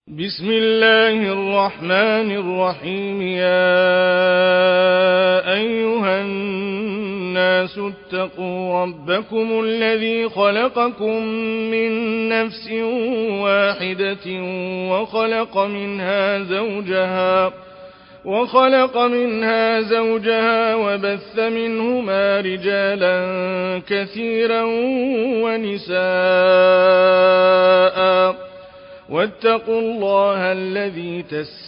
بسم الله الرحمن الرحيم. يا أيها الناس اتقوا ربكم الذي خلقكم من نفس واحدة وخلق منها زوجها وبث منهما رجالا كثيرا ونساء واتقوا الله الذي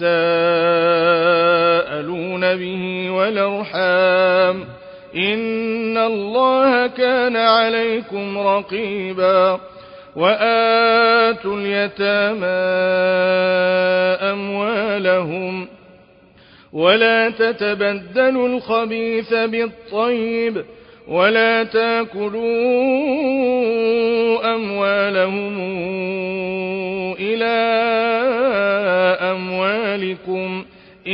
تساءلون به والأرحام إن الله كان عليكم رقيبا. وآتوا اليتامى أموالهم ولا تتبدلوا الخبيث بالطيب ولا تاكلوا أموالهم إلى أموالكم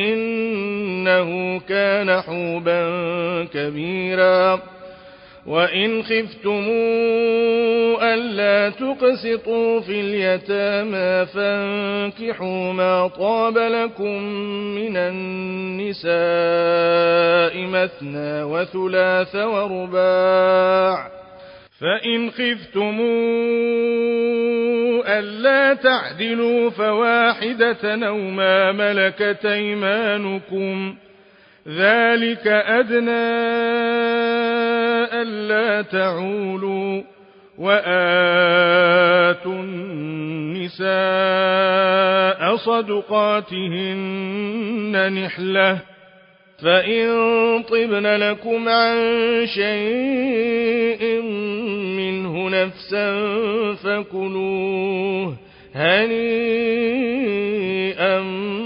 إنه كان حوبا كبيرا. وإن خفتموا ألا تقسطوا في اليتامى فانكحوا ما طاب لكم من النساء مثنى وثلاث ورباع. فإن خفتموا ألا تعدلوا فواحدة أو ما ملكت أيمانكم ذلك أدنى ألا تعولوا. وآتوا النساء صدقاتهن نحلة فإن طبن لكم عن شيء منه نفسا فكلوه هنيئا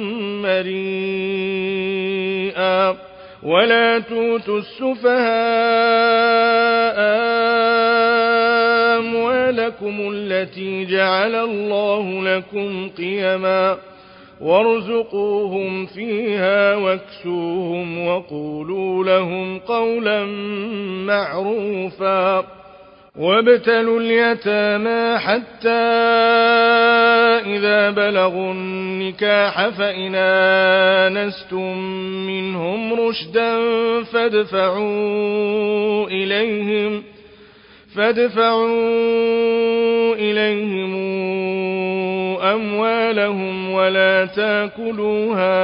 مريئا. ولا توتوا السفهاء أموالكم التي جعل الله لكم قيما وارزقوهم فيها واكسوهم وقولوا لهم قولا معروفا. وابتلوا اليتامى حتى إذا بلغوا النكاح فإن آنستم منهم رشدا فادفعوا إليهم أموالهم ولا تاكلوها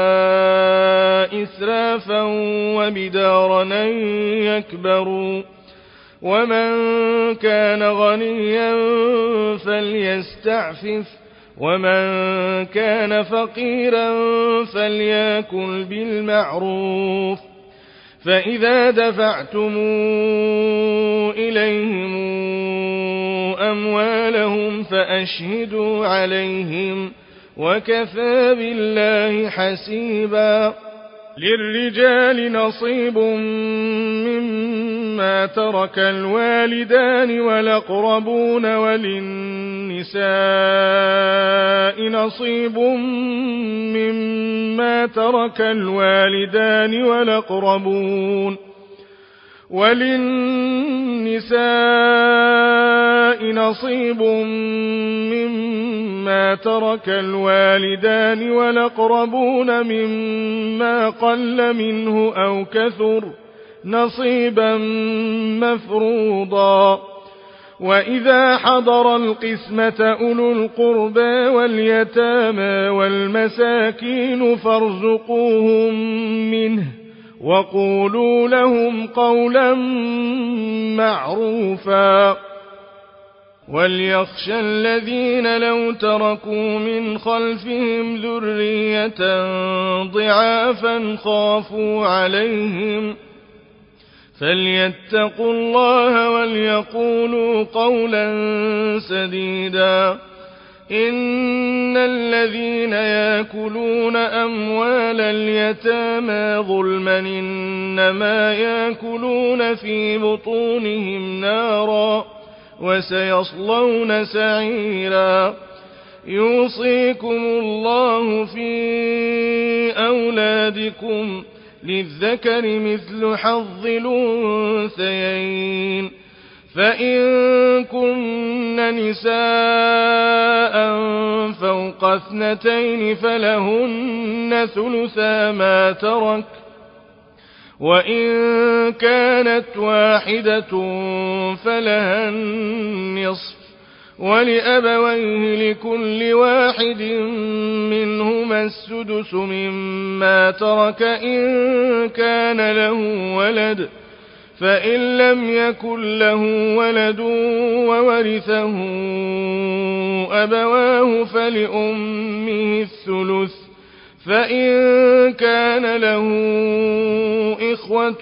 إسرافا وبدارا أن يكبروا. ومن كان غنيا فليستعفف ومن كان فقيرا فليأكل بالمعروف. فإذا دفعتم إليهم أموالهم فأشهدوا عليهم وكفى بالله حسيبا. للرجال نصيب مما ترك الوالدان والأقربون وللنساء نصيب مما ترك الوالدان والأقربون مما قل منه أو كثر نصيبا مفروضا. وإذا حضر القسمة أولو القربى واليتامى والمساكين فارزقوهم منه وقولوا لهم قولا معروفا. وليخشى الذين لو تركوا من خلفهم ذرية ضعافا خافوا عليهم فليتقوا الله وليقولوا قولا سديدا. إن الذين يأكلون أموال اليتامى ظلما إنما يأكلون في بطونهم نارا وسيصلون سعيرا. يوصيكم الله في أولادكم للذكر مثل حظ الأنثيين فإن كن نساء فوق 2 فلهن ثلثا ما ترك، وإن كانت واحدة فلها النصف، ولأبويه لكل واحد منهما السدس مما ترك إن كان له ولد، فإن لم يكن له ولد وورثه أبواه فلأمه الثلث، فإن كان له إخوة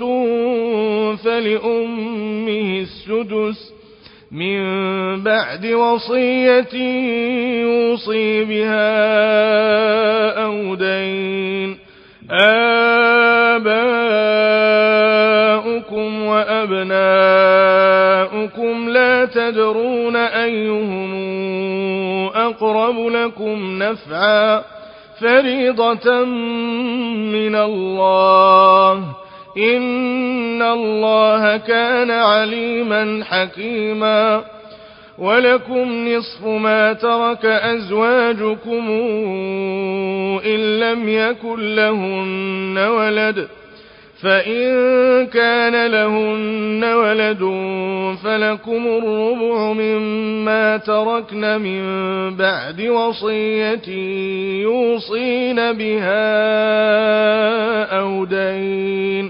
فلأمه السدس من بعد وصية يوصي بها أو دين. آباؤكم وأبناؤكم لا تدرون أيهم أقرب لكم نفعا، فريضة من الله، إن الله كان عليما حكيما. ولكم نصف ما ترك أزواجكم إن لم يكن لهن ولد، فإن كان لهن ولد فلكم الربع مما تركن من بعد وصية يوصين بها أو دين،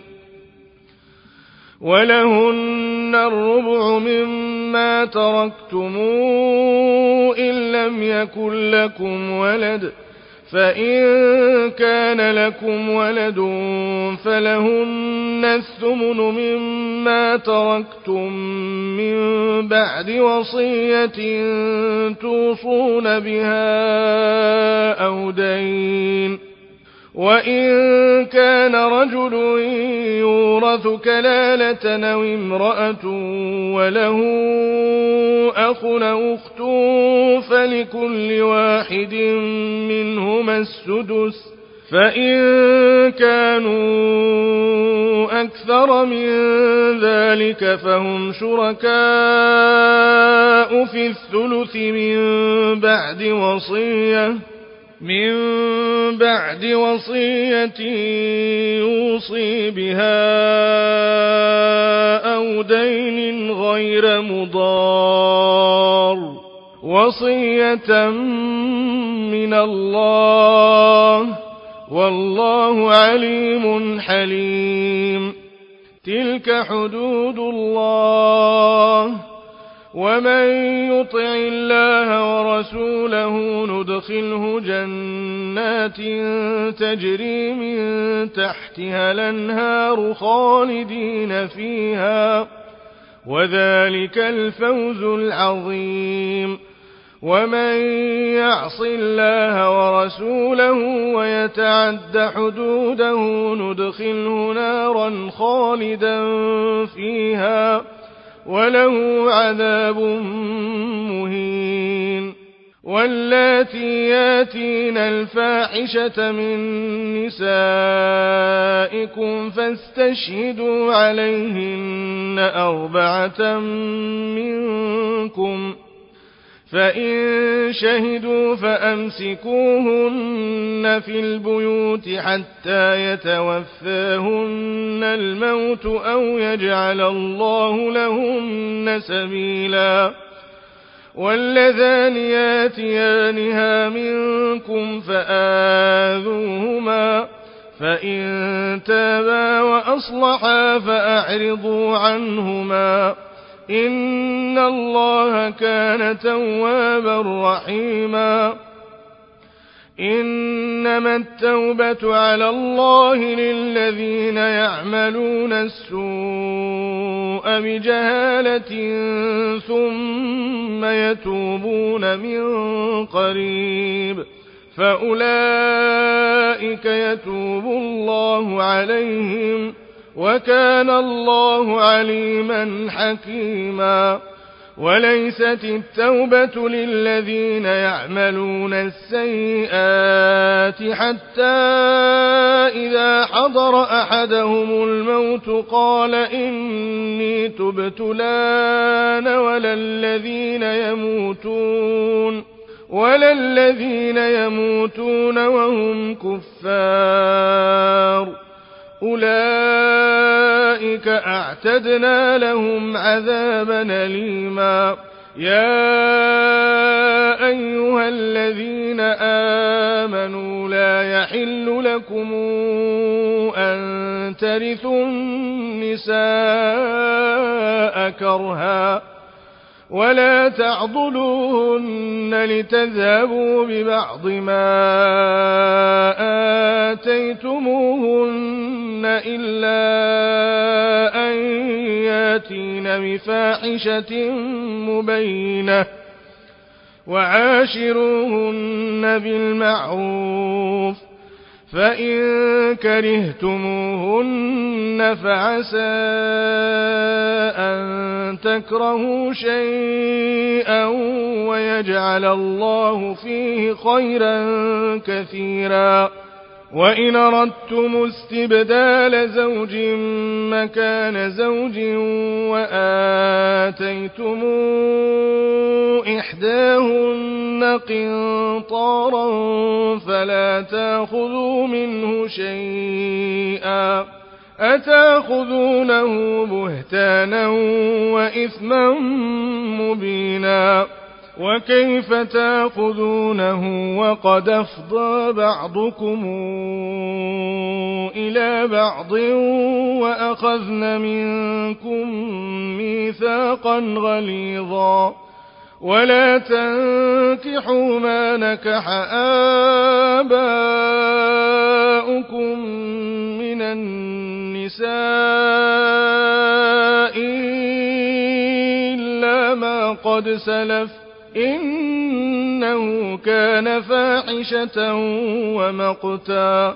ولهن الربع مما تركتم إن لم يكن لكم ولد، فإن كان لكم ولد فلهن الثمن مما تركتم من بعد وصية توصون بها أو دين. وإن كان رجل يورث كلالة أو امرأة وله أخ أو أخت فلكل واحد منهما السدس، فإن كانوا أكثر من ذلك فهم شركاء في الثلث من بعد وصية يوصي بها أو دين غير مضار، وصية من الله، والله عليم حليم. تلك حدود الله، ومن يطع الله ورسوله ندخله جنات تجري من تحتها الأنهار خالدين فيها، وذلك الفوز العظيم. ومن يعص الله ورسوله ويتعد حدوده ندخله نارا خالدا فيها وله عذاب مهين. واللاتي ياتين الفاحشة من نسائكم فاستشهدوا عليهن 4 منكم، فإن شهدوا فأمسكوهن في البيوت حتى يتوفاهن الموت أو يجعل الله لهن سبيلا. واللذان ياتيانها منكم فآذوهما، فإن تابا وأصلحا فأعرضوا عنهما، إن الله كان توابا رحيما. إنما التوبة على الله للذين يعملون السوء بجهالة ثم يتوبون من قريب فأولئك يتوب الله عليهم، وكان الله عليما حكيما. وليست التوبة للذين يعملون السيئات حتى إذا حضر أحدهم الموت قال إني تبت الآن ولا الذين يموتون وهم كفار أولئك أعتدنا لهم عذابا أليما. يا أيها الذين آمنوا لا يحل لكم أن ترثوا النساء كرها ولا تعضلوهن لتذهبوا ببعض ما آتيتموهن إلا أن ياتين بفاحشة مبينة وعاشروهن بالمعروف فإن كرهتموهن فعسى أن تكرهوا شيئا ويجعل الله فيه خيرا كثيرا. وإن أردتم استبدال زوج مكان زوج وآتيتم إحداهن قنطارا فلا تأخذوا منه شيئا أتأخذونه بهتانا وإثما مبينا. وكيف تأخذونه وقد أفضى بعضكم إلى بعض وأخذن منكم ميثاقا غليظا. ولا تنكحوا ما نكح آباؤكم من النساء إلا ما قد سلف إنه كان فاحشة ومقتا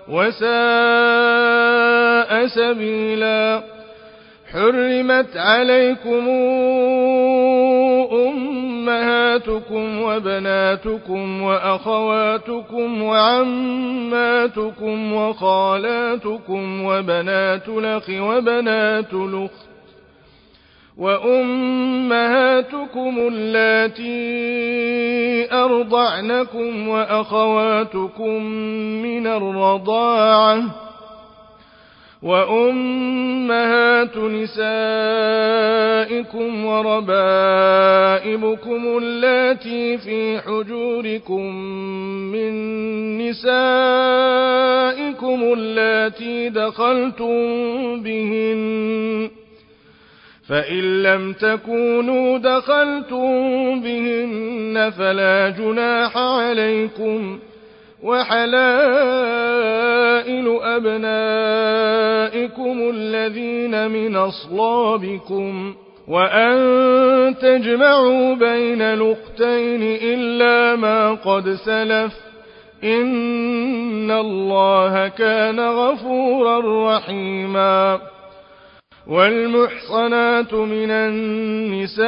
وساء سبيلا. حرمت عليكم أمهاتكم وبناتكم وأخواتكم وعماتكم وخالاتكم وبنات الأخ وبنات الأخت وأمهاتكم اللاتي أرضعنكم وأخواتكم من الرضاعة وأمهات نسائكم وربائبكم اللاتي في حجوركم من نسائكم اللاتي دخلتم بهن فإن لم تكونوا دخلتم بهن فلا جناح عليكم وحلائل أبنائكم الذين من أصلابكم وأن تجمعوا بين الأختين إلا ما قد سلف إن الله كان غفورا رحيما. والمحصنات من النساء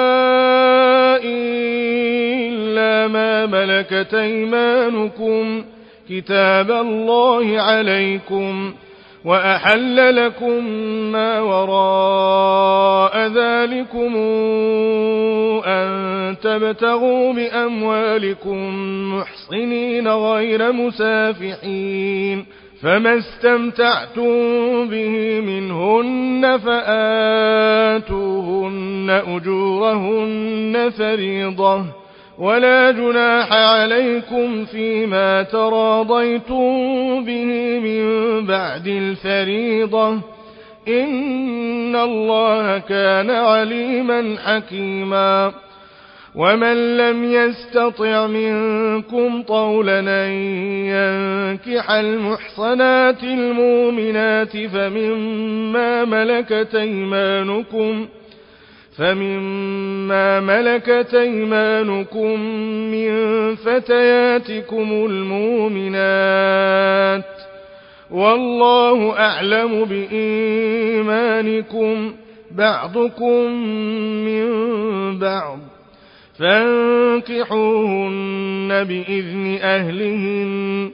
إلا ما ملكت أيمانكم كتاب الله عليكم وأحل لكم ما وراء ذلكم أن تبتغوا بأموالكم محصنين غير مسافحين فما استمتعتم به منهن فآتوهن أجورهن فريضة ولا جناح عليكم فيما تراضيتم به من بعد الفريضة إن الله كان عليما حكيما. ومن لم يستطع منكم طولا أن ينكح المحصنات المؤمنات فمما ملكت أيمانكم من فتياتكم المؤمنات والله أعلم بإيمانكم بعضكم من بعض فانكحوهن بإذن أهلهن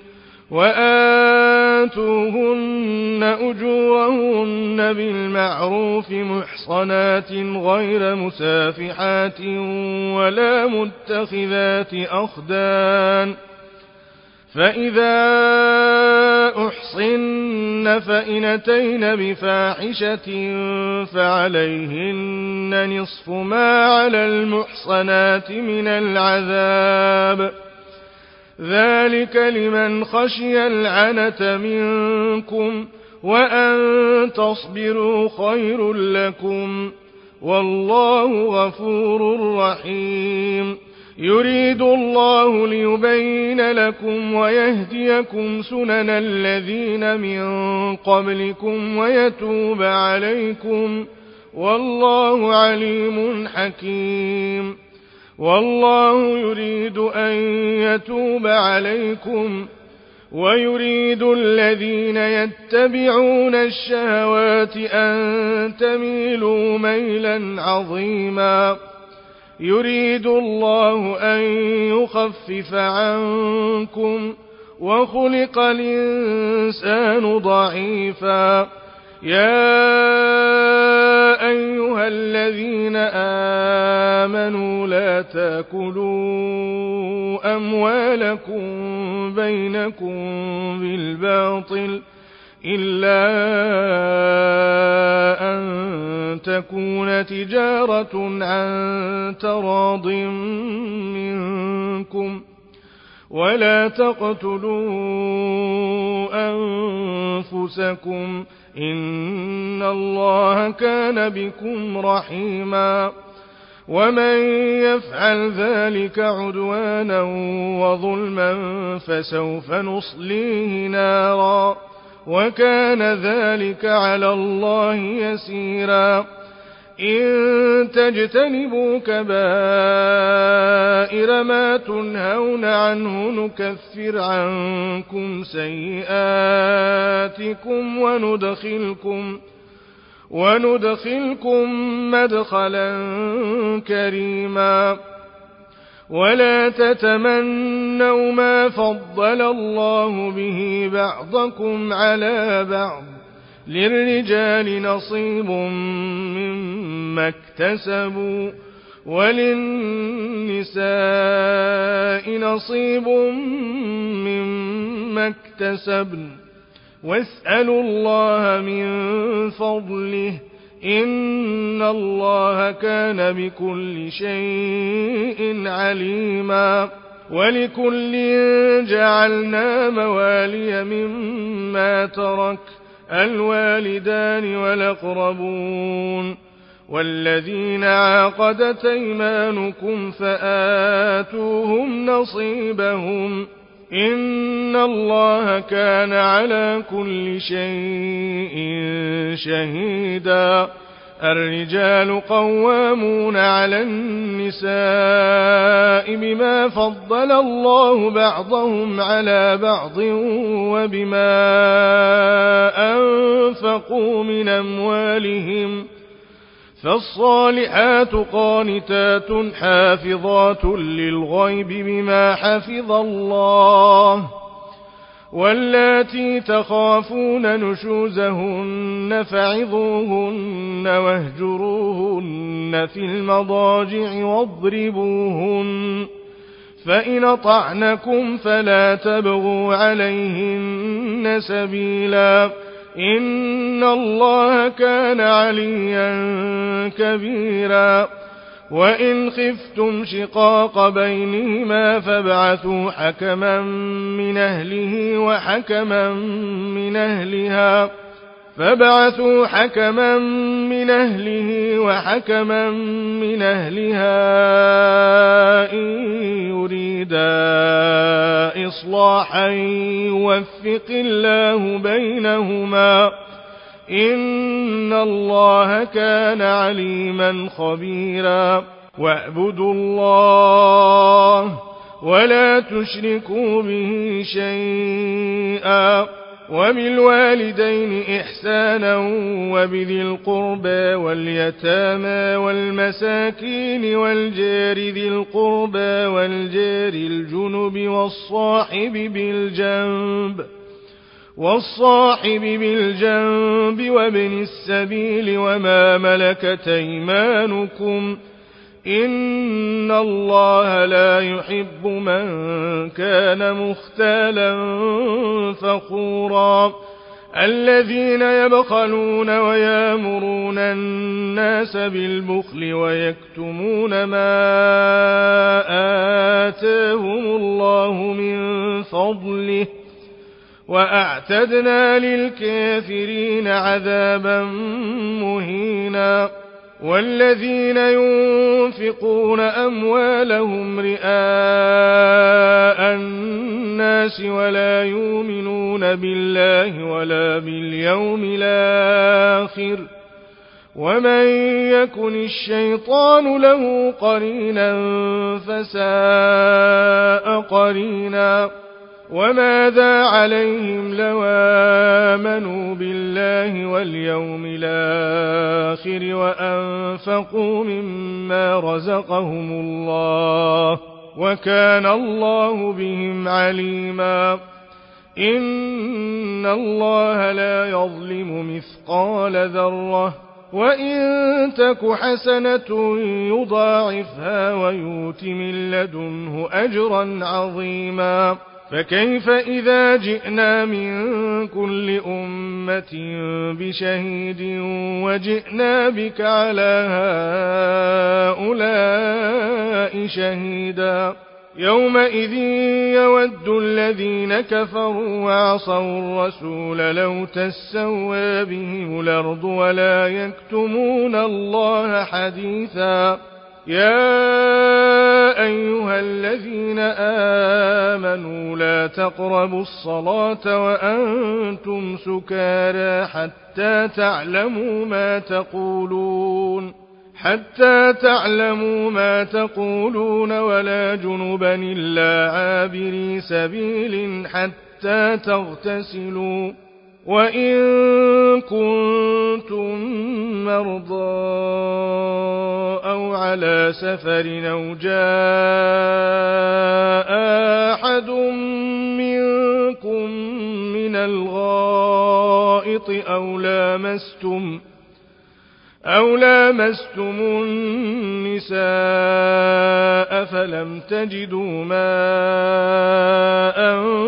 وآتوهن أجورهن بالمعروف محصنات غير مسافحات ولا متخذات أخدان فإذا أحصن فإن أتين بفاحشة فعليهن نصف ما على المحصنات من العذاب ذلك لمن خشي العنة منكم وأن تصبروا خير لكم والله غفور رحيم يريد الله ليبين لكم ويهديكم سنن الذين من قبلكم ويتوب عليكم والله عليم حكيم والله يريد أن يتوب عليكم ويريد الذين يتبعون الشهوات أن تميلوا ميلا عظيما يريد الله أن يخفف عنكم وخلق الإنسان ضعيفا يا أيها الذين آمنوا لا تأكلوا أموالكم بينكم بالباطل إلا أن تكون تجارة عن تراض منكم ولا تقتلوا أنفسكم إن الله كان بكم رحيما ومن يفعل ذلك عدوانا وظلما فسوف نصليه نارا وكان ذلك على الله يسيرا إن تجتنبوا كبائر ما تنهون عنه نكفر عنكم سيئاتكم وندخلكم مدخلا كريما ولا تتمنوا ما فضل الله به بعضكم على بعض للرجال نصيب مما اكتسبوا وللنساء نصيب مما اكتسبن واسألوا الله من فضله إن الله كان بكل شيء عليما ولكل جعلنا موالي مما ترك الوالدان والأقربون والذين عاقدت أيمانكم فآتوهم نصيبهم إن الله كان على كل شيء شهيدا الرجال قوامون على النساء بما فضل الله بعضهم على بعض وبما أنفقوا من أموالهم فالصالحات قانتات حافظات للغيب بما حفظ الله واللاتي تخافون نشوزهن فعظوهن واهجروهن في المضاجع واضربوهن فإن أطعنكم فلا تبغوا عليهن سبيلا إن الله كان عليا كبيرا وإن خفتم شقاق بينهما فابعثوا حكما من أهله وحكما من أهلها إن يريدا إصلاحا يوفق الله بينهما إن الله كان عليما خبيرا واعبدوا الله ولا تشركوا به شيئا وبالوالدين إحسانا وبذي القربى واليتامى والمساكين والجار ذي القربى والجار الجنب والصاحب بالجنب وابن السبيل وما ملكت أيمانكم إن الله لا يحب من كان مختالا فخورا الذين يبخلون ويامرون الناس بالبخل ويكتمون ما آتاهم الله من فضله وأعتدنا للكافرين عذابا مهينا والذين ينفقون أموالهم رئاء الناس ولا يؤمنون بالله ولا باليوم الآخر ومن يكن الشيطان له قرينا فساء قرينا وماذا عليهم لو آمنوا بالله واليوم الآخر وأنفقوا مما رزقهم الله وكان الله بهم عليما إن الله لا يظلم مثقال ذرة وإن تك حسنة يضاعفها ويؤت من لدنه أجرا عظيما فكيف إذا جئنا من كل أمة بشهيد وجئنا بك على هؤلاء شهيدا يومئذ يود الذين كفروا وعصوا الرسول لو تسوى بهم الأرض ولا يكتمون الله حديثا يا أيها الذين آمنوا لا تقربوا الصلاة وأنتم سكارى حتى تعلموا ما تقولون ولا جنبا إلا عابري سبيل حتى تغتسلوا وإن كنتم مرضى أو على سفر أو جاء أحد منكم من الغائط أو لامستم النساء فلم تجدوا ماء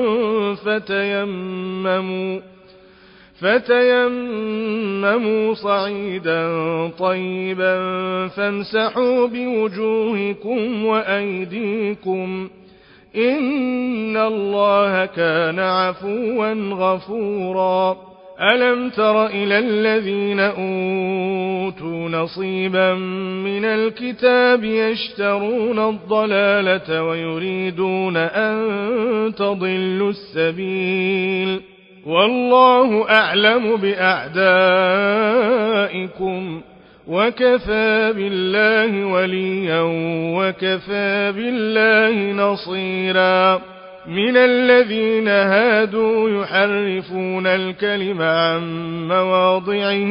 فتيمموا صعيدا طيبا فامسحوا بوجوهكم وأيديكم إن الله كان عفوا غفورا ألم تر إلى الذين أوتوا نصيبا من الكتاب يشترون الضلالة ويريدون أن تضلوا السبيل والله أعلم بأعدائكم وكفى بالله وليا وكفى بالله نصيرا من الذين هادوا يحرفون الكلم عن مواضعه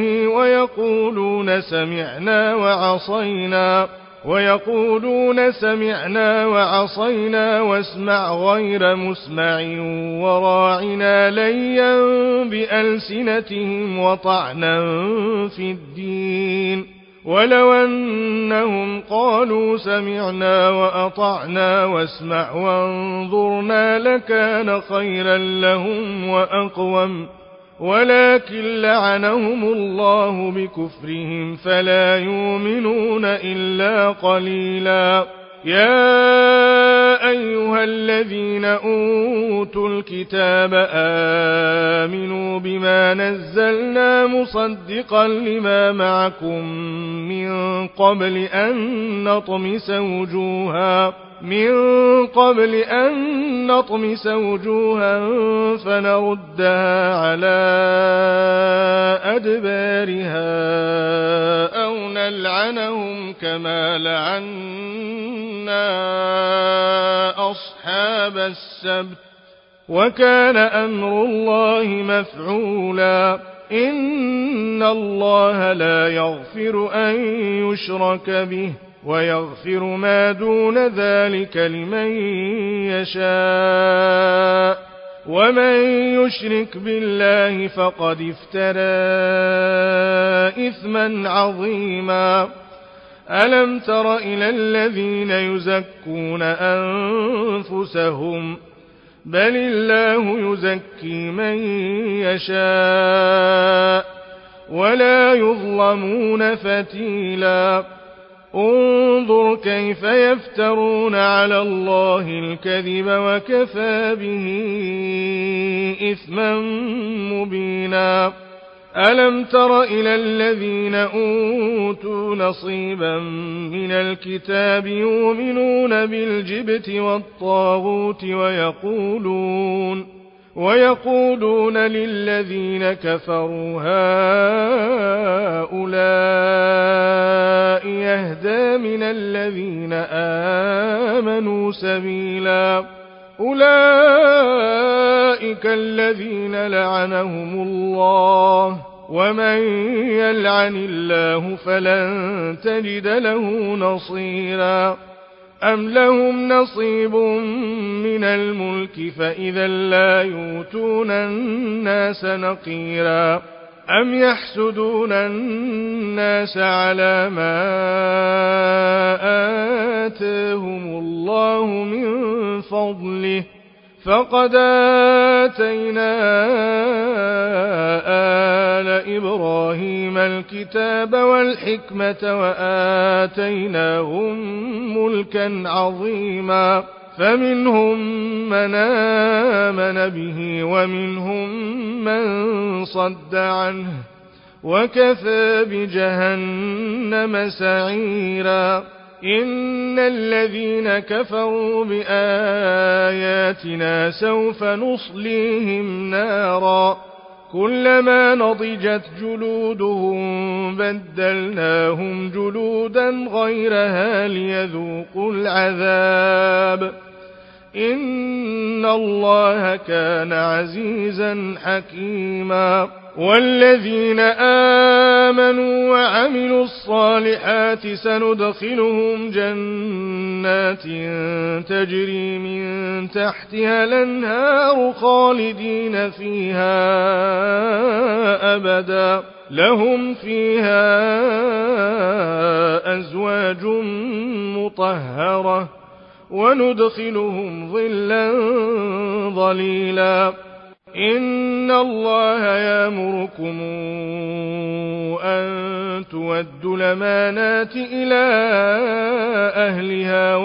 ويقولون سمعنا وعصينا واسمع غير مسمع وراعنا ليا بألسنتهم وطعنا في الدين ولو أنهم قالوا سمعنا وأطعنا واسمع وانظرنا لكان خيرا لهم وأقوم ولكن لعنهم الله بكفرهم فلا يؤمنون إلا قليلا يا أيها الذين أوتوا الكتاب آمنوا بما نزلنا مصدقا لما معكم من قبل أن نطمس وجوها فنردها على أدبارها أو نلعنهم كما لعنا أصحاب السبت وكان أمر الله مفعولا إن الله لا يغفر أن يشرك به ويغفر ما دون ذلك لمن يشاء ومن يشرك بالله فقد افترى إثما عظيما ألم تر إلى الذين يزكون أنفسهم بل الله يزكي من يشاء ولا يظلمون فتيلا انظر كيف يفترون على الله الكذب وكفى به إثما مبينا ألم تر إلى الذين أوتوا نصيبا من الكتاب يؤمنون بالجبت والطاغوت ويقولون للذين كفروا هؤلاء يهدى من الذين آمنوا سبيلا أولئك الذين لعنهم الله ومن يلعن الله فلن تجد له نصيرا أم لهم نصيب من الملك فإذا لا يؤتون الناس نقيرا أم يحسدون الناس على ما آتاهم الله من فضله فقد آتينا آل إبراهيم الكتاب والحكمة وآتيناهم ملكا عظيما فمنهم من آمن به ومنهم من صد عنه وكفى بجهنم سعيرا إن الذين كفروا بآياتنا سوف نصليهم نارا كلما نضجت جلودهم بدلناهم جلودا غيرها ليذوقوا العذاب إن الله كان عزيزا حكيما والذين آمنوا وعملوا الصالحات سندخلهم جنات تجري من تحتها الأنهار خالدين فيها أبدا لهم فيها أزواج مطهرة وندخلهم ظلا ظليلا إن الله يأمركم أن تودوا الأمانات إلى أهلها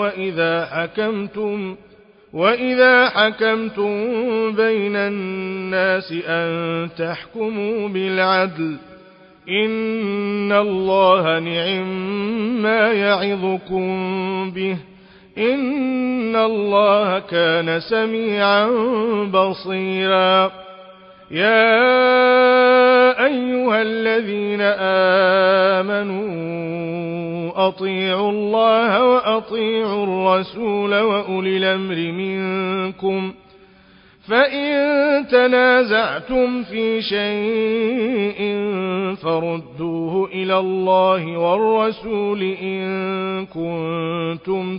وإذا حكمتم بين الناس أن تحكموا بالعدل إن الله نعم ما يعظكم به إن الله كان سميعا بصيرا يا أيها الذين آمنوا أطيعوا الله وأطيعوا الرسول وأولي الأمر منكم فإن تنازعتم في شيء فردوه إلى الله والرسول إن كنتم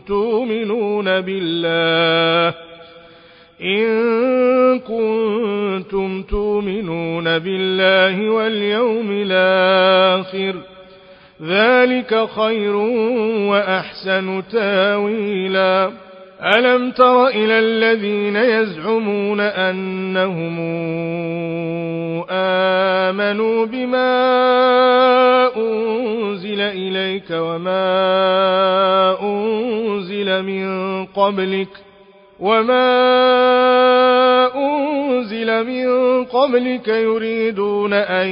تؤمنون بالله واليوم الآخر ذلك خير وأحسن تاويلا ألم تر إلى الذين يزعمون أنهم آمنوا بما أنزل إليك وما أنزل من قبلك يريدون أن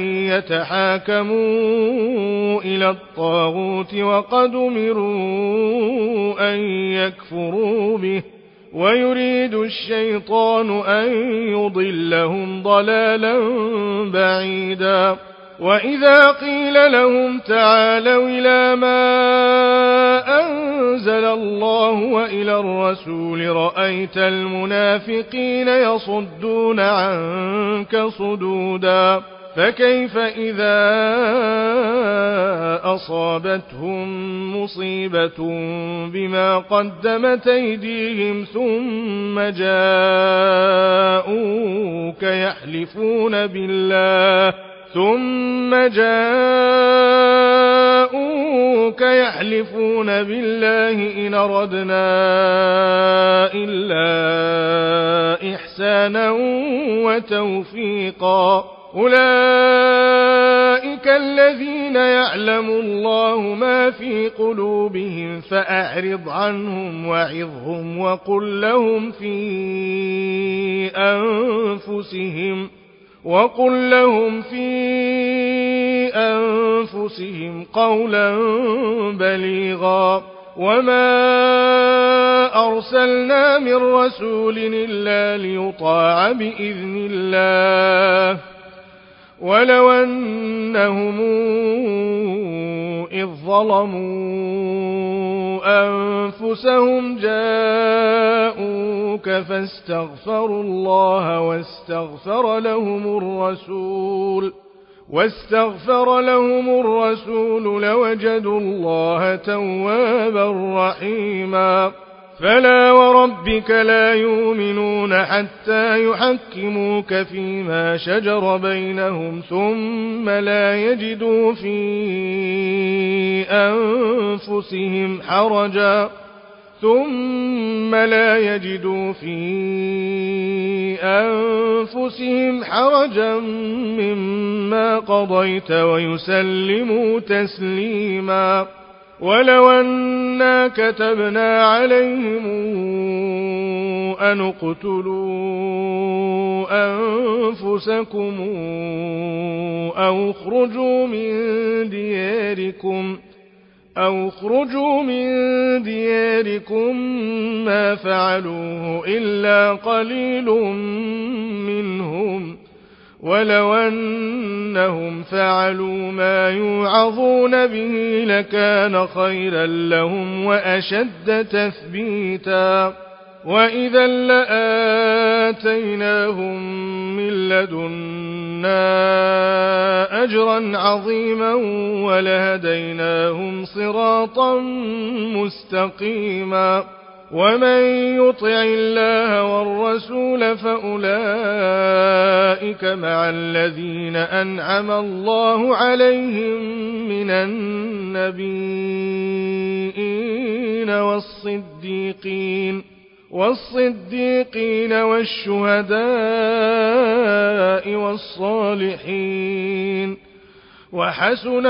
يتحاكموا إلى الطاغوت وقد أمروا أن يكفروا به ويريد الشيطان أن يضلهم ضلالا بعيدا وإذا قيل لهم تعالوا إلى ما أنزل أنزل الله وإلى الرسول رأيت المنافقين يصدون عنك صدودا فكيف إذا أصابتهم مصيبة بما قدمت أيديهم ثم جاءوك يحلفون بالله إن أردنا إلا إحسانا وتوفيقا أولئك الذين يعلم الله ما في قلوبهم فأعرض عنهم وعظهم وقل لهم في أنفسهم قولا بليغا وما أرسلنا من رسول إلا ليطاع بإذن الله ولو أنهم إذ ظلموا أنفسهم جاءوك فاستغفروا الله واستغفر لهم الرسول لوجدوا الله توابا رحيما فلا وربك لا يؤمنون حتى يحكموك فيما شجر بينهم ثم لا يجدوا في أنفسهم حرجا مما قضيت ويسلموا تسليما ولو أنا كتبنا عليهم أن اقتلوا أنفسكم أو اخرجوا من دياركم ما فعلوه إلا قليل منهم ولو أنهم فعلوا ما يوعظون به لكان خيرا لهم وأشد تثبيتا وإذا لآتيناهم من لدنا أجرا عظيما ولهديناهم صراطا مستقيما ومن يطع الله والرسول فأولئك مع الذين أنعم الله عليهم من النبيين والصديقين والشهداء والصالحين وحسن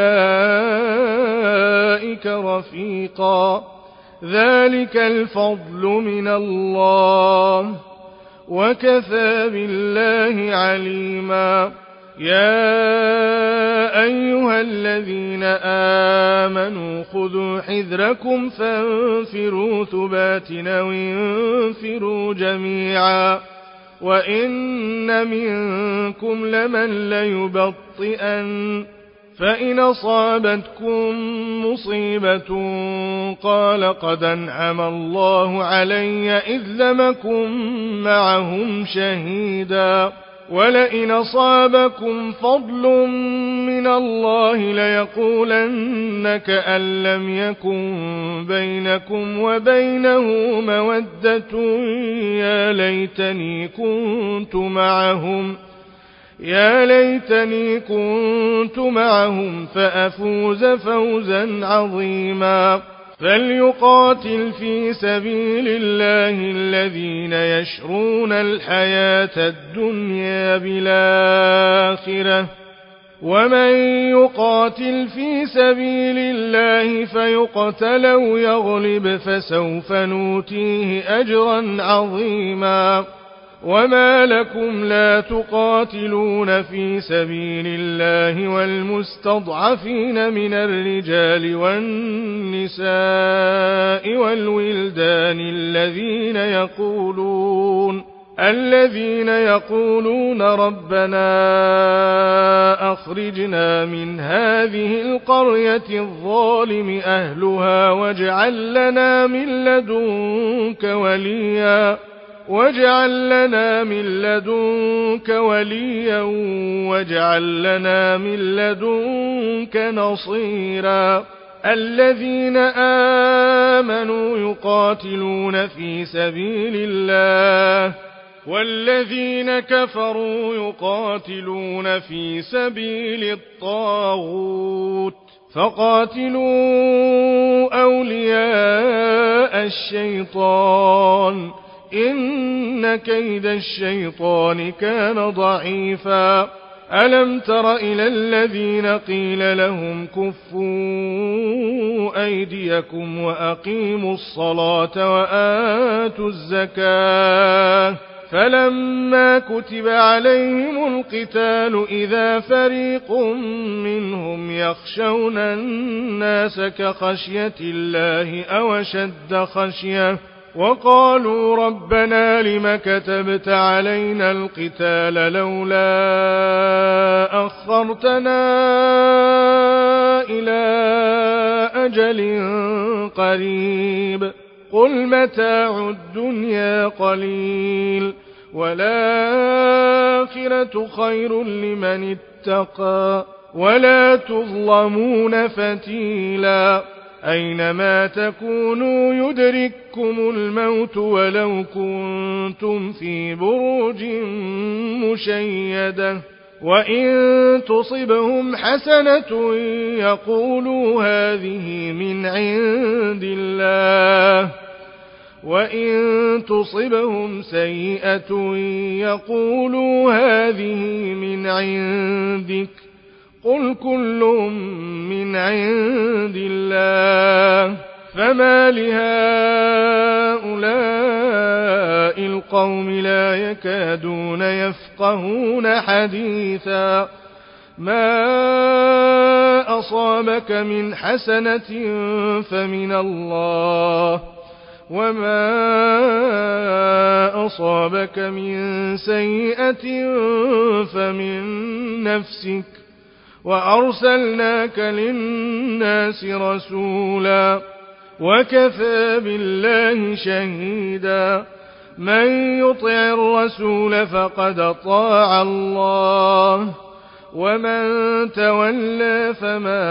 أولئك رفيقا ذلك الفضل من الله وكفى بالله عليما يا أيها الذين آمنوا خذوا حذركم فانفروا ثبات أو انفروا جميعا وإن منكم لمن ليبطئن فإن أصابتكم مصيبة قال قد أنعم الله علي إذ لم أكن معهم شهيدا ولئن أصابكم فضل من الله ليقولن كأن لم يكن بينكم وبينه مودة يا ليتني كنت معهم فأفوز فوزا عظيما فليقاتل في سبيل الله الذين يشرون الحياة الدنيا بالآخرة ومن يقاتل في سبيل الله فيقتل أو يغلب فسوف نؤتيه أجرا عظيما وما لكم لا تقاتلون في سبيل الله والمستضعفين من الرجال والنساء والولدان الذين يقولون ربنا أخرجنا من هذه القرية الظالم أهلها واجعل لنا من لدنك وليا واجعل لنا من لدنك نصيرا الذين آمنوا يقاتلون في سبيل الله والذين كفروا يقاتلون في سبيل الطاغوت فقاتلوا أولياء الشيطان إن كيد الشيطان كان ضعيفا ألم تر إلى الذين قيل لهم كفوا أيديكم وأقيموا الصلاة وآتوا الزكاة فلما كتب عليهم القتال إذا فريق منهم يخشون الناس كخشية الله أو أشد خشية وقالوا ربنا لم كتبت علينا القتال لولا أخرتنا إلى أجل قريب قل متاع الدنيا قليل والآخرة خير لمن اتقى ولا تظلمون فتيلا أينما تكونوا يدرككم الموت ولو كنتم في بروج مشيدة وإن تصبهم حسنة يقولوا هذه من عند الله وإن تصبهم سيئة يقولوا هذه من عندك قل كل من عند الله فما لهؤلاء القوم لا يكادون يفقهون حديثا ما أصابك من حسنة فمن الله وما أصابك من سيئة فمن نفسك وأرسلناك للناس رسولا وكفى بالله شهيدا من يطع الرسول فقد أطاع الله ومن تولى فما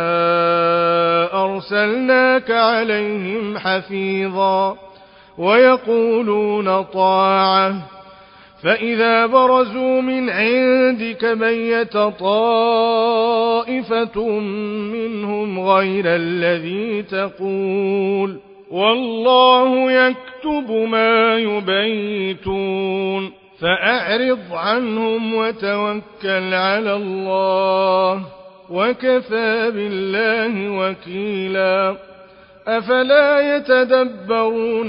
أرسلناك عليهم حفيظا ويقولون طاعة فإذا برزوا من عندك بيت طائفة منهم غير الذي تقول والله يكتب ما يبيتون فأعرض عنهم وتوكل على الله وكفى بالله وكيلا أفلا يتدبرون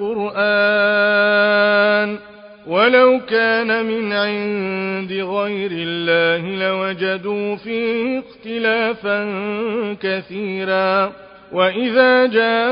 القرآن ولو كان من عند غير الله لوجدوا فيه اختلافا كثيرا وإذا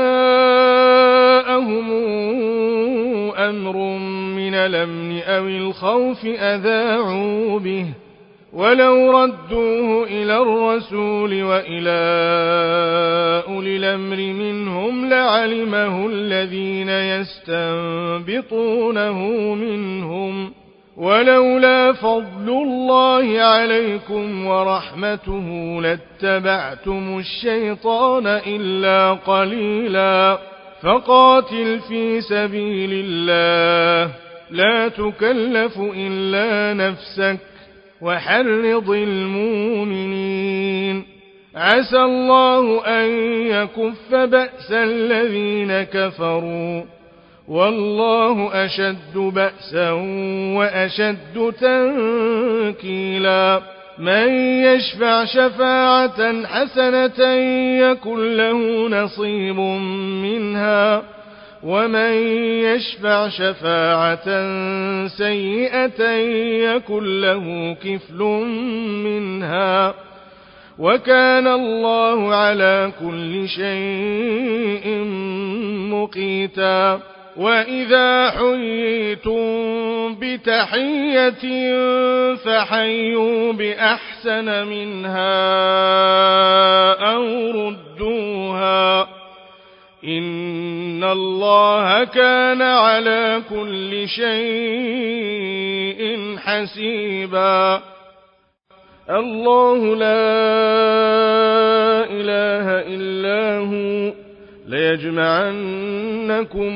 جاءهم أمر من الأمن أو الخوف أذاعوا به ولو ردوه إلى الرسول وإلى أولي الأمر منهم لعلمه الذين يستنبطونه منهم ولولا فضل الله عليكم ورحمته لاتبعتم الشيطان إلا قليلا فقاتل في سبيل الله لا تكلف إلا نفسك وحرض المؤمنين عسى الله أن يكف بأس الذين كفروا والله أشد بأسا وأشد تنكيلا من يشفع شفاعة حسنة يكن له نصيب منها ومن يشفع شفاعة سيئة يكن له كفل منها وكان الله على كل شيء مقيتا وإذا حييتم بتحية فحيوا بأحسن منها أو ردوها إن الله كان على كل شيء حسيبا. الله لا إله إلا هو ليجمعنكم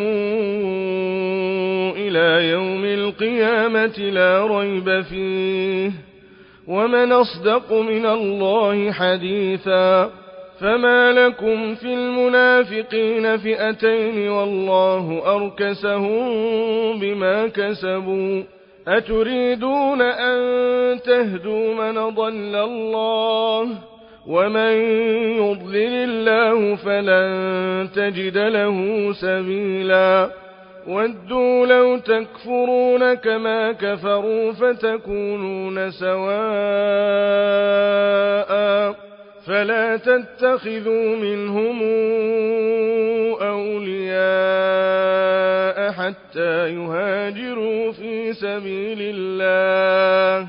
إلى يوم القيامة لا ريب فيه ومن أصدق من الله حديثا. فما لكم في المنافقين فئتين والله أركسهم بما كسبوا أتريدون أن تهدوا من ضل الله ومن يضلل الله فلن تجد له سبيلا. ودوا لو تكفرون كما كفروا فتكونون سواء فلا تتخذوا منهم أولياء حتى يهاجروا في سبيل الله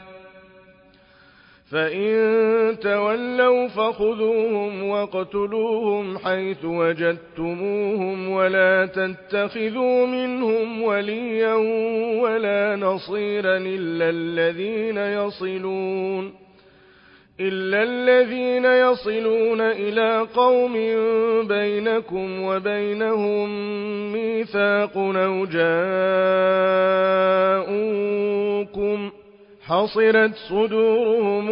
فإن تولوا فخذوهم واقتلوهم حيث وجدتموهم ولا تتخذوا منهم وليا ولا نصيرا إلا الذين يصلون إلى قوم بينكم وبينهم ميثاق أو جاءوكم حصرت صدورهم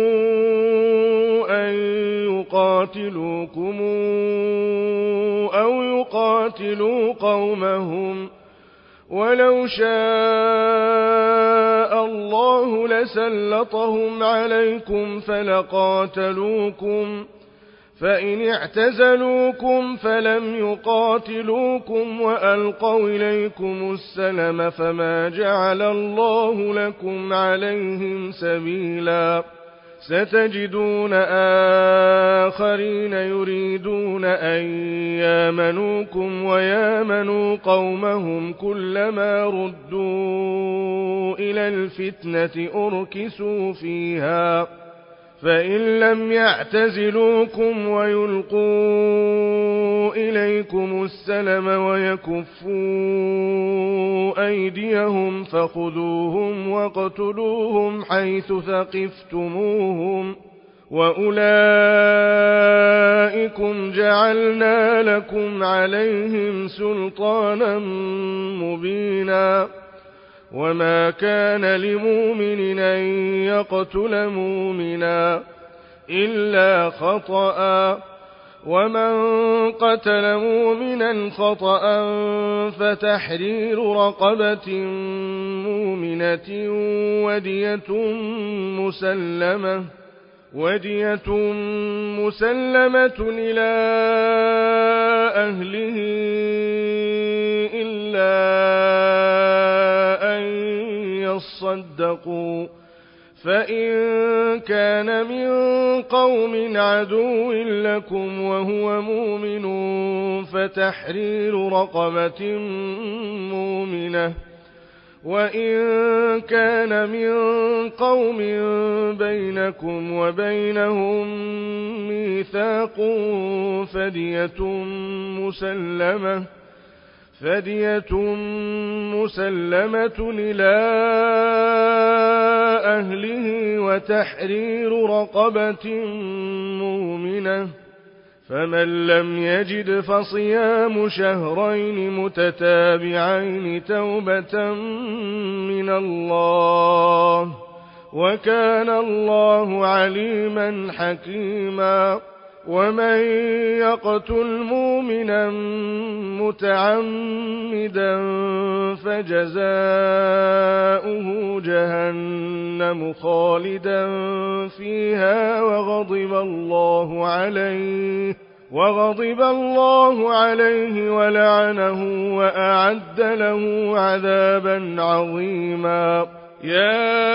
أن يقاتلوكم أو يقاتلوا قومهم ولو شاء الله لسلطهم عليكم فلقاتلوكم فإن اعتزلوكم فلم يقاتلوكم وألقوا إليكم السلم فما جعل الله لكم عليهم سبيلا. ستجدون آخرين يريدون أن يامنوكم ويامنوا قومهم كلما ردوا إلى الفتنة أركسوا فيها فإن لم يعتزلوكم ويلقوا إليكم السلم ويكفوا أيديهم فخذوهم واقتلوهم حيث ثقفتموهم وأولئكم جعلنا لكم عليهم سلطانا مبينا. وما كان لمؤمن أن يقتل مؤمنا إلا خطأ ومن قتل مؤمنا خطأ فتحرير رقبة مؤمنة ودية مسلمة إلى أهله إلا أن يصدقوا فإن كان من قوم عدو لكم وهو مؤمن فتحرير رقبة مؤمنة وإن كان من قوم بينكم وبينهم ميثاق فدية مسلمة إلى أهله وتحرير رقبة مؤمنة فمن لم يجد فصيام شهرين متتابعين توبة من الله وكان الله عليما حكيما. ومن يقتل مؤمنا متعمدا فجزاؤه جهنم خالدا فيها وغضب الله عليه ولعنه وأعد له عذابا عظيما. يا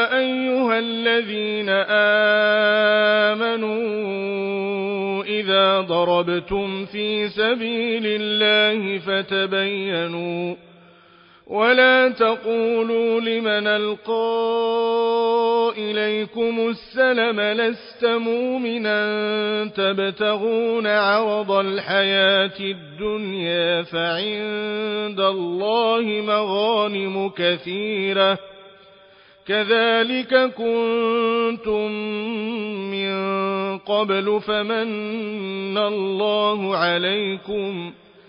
أيها الذين آمنوا إذا وإذا ضربتم في سبيل الله فتبينوا ولا تقولوا لمن ألقى إليكم السلم لست مؤمنا تبتغون عرض الحياة الدنيا فعند الله مغانم كثيرة كذلك كنتم من قبل فمن الله عليكم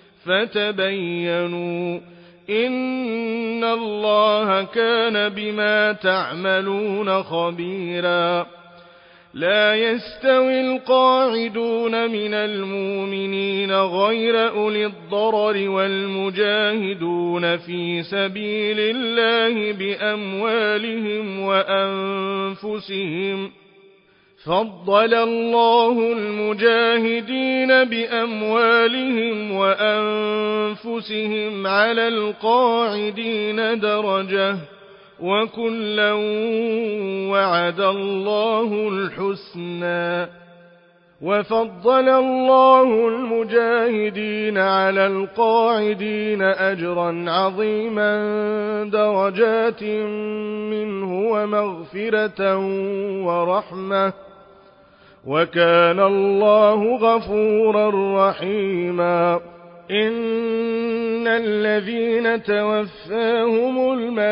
فتبينوا إن الله كان بما تعملون خبيرا لا يستوي القاعدون من المؤمنين غير أولي الضرر والمجاهدون في سبيل الله بأموالهم وأنفسهم فضل الله المجاهدين بأموالهم وأنفسهم على القاعدين درجة وكلا وعد الله الحسنى وفضل الله المجاهدين على القاعدين أجرا عظيما درجات منه ومغفرة ورحمة وكان الله غفورا رحيما إن الذين توفاهم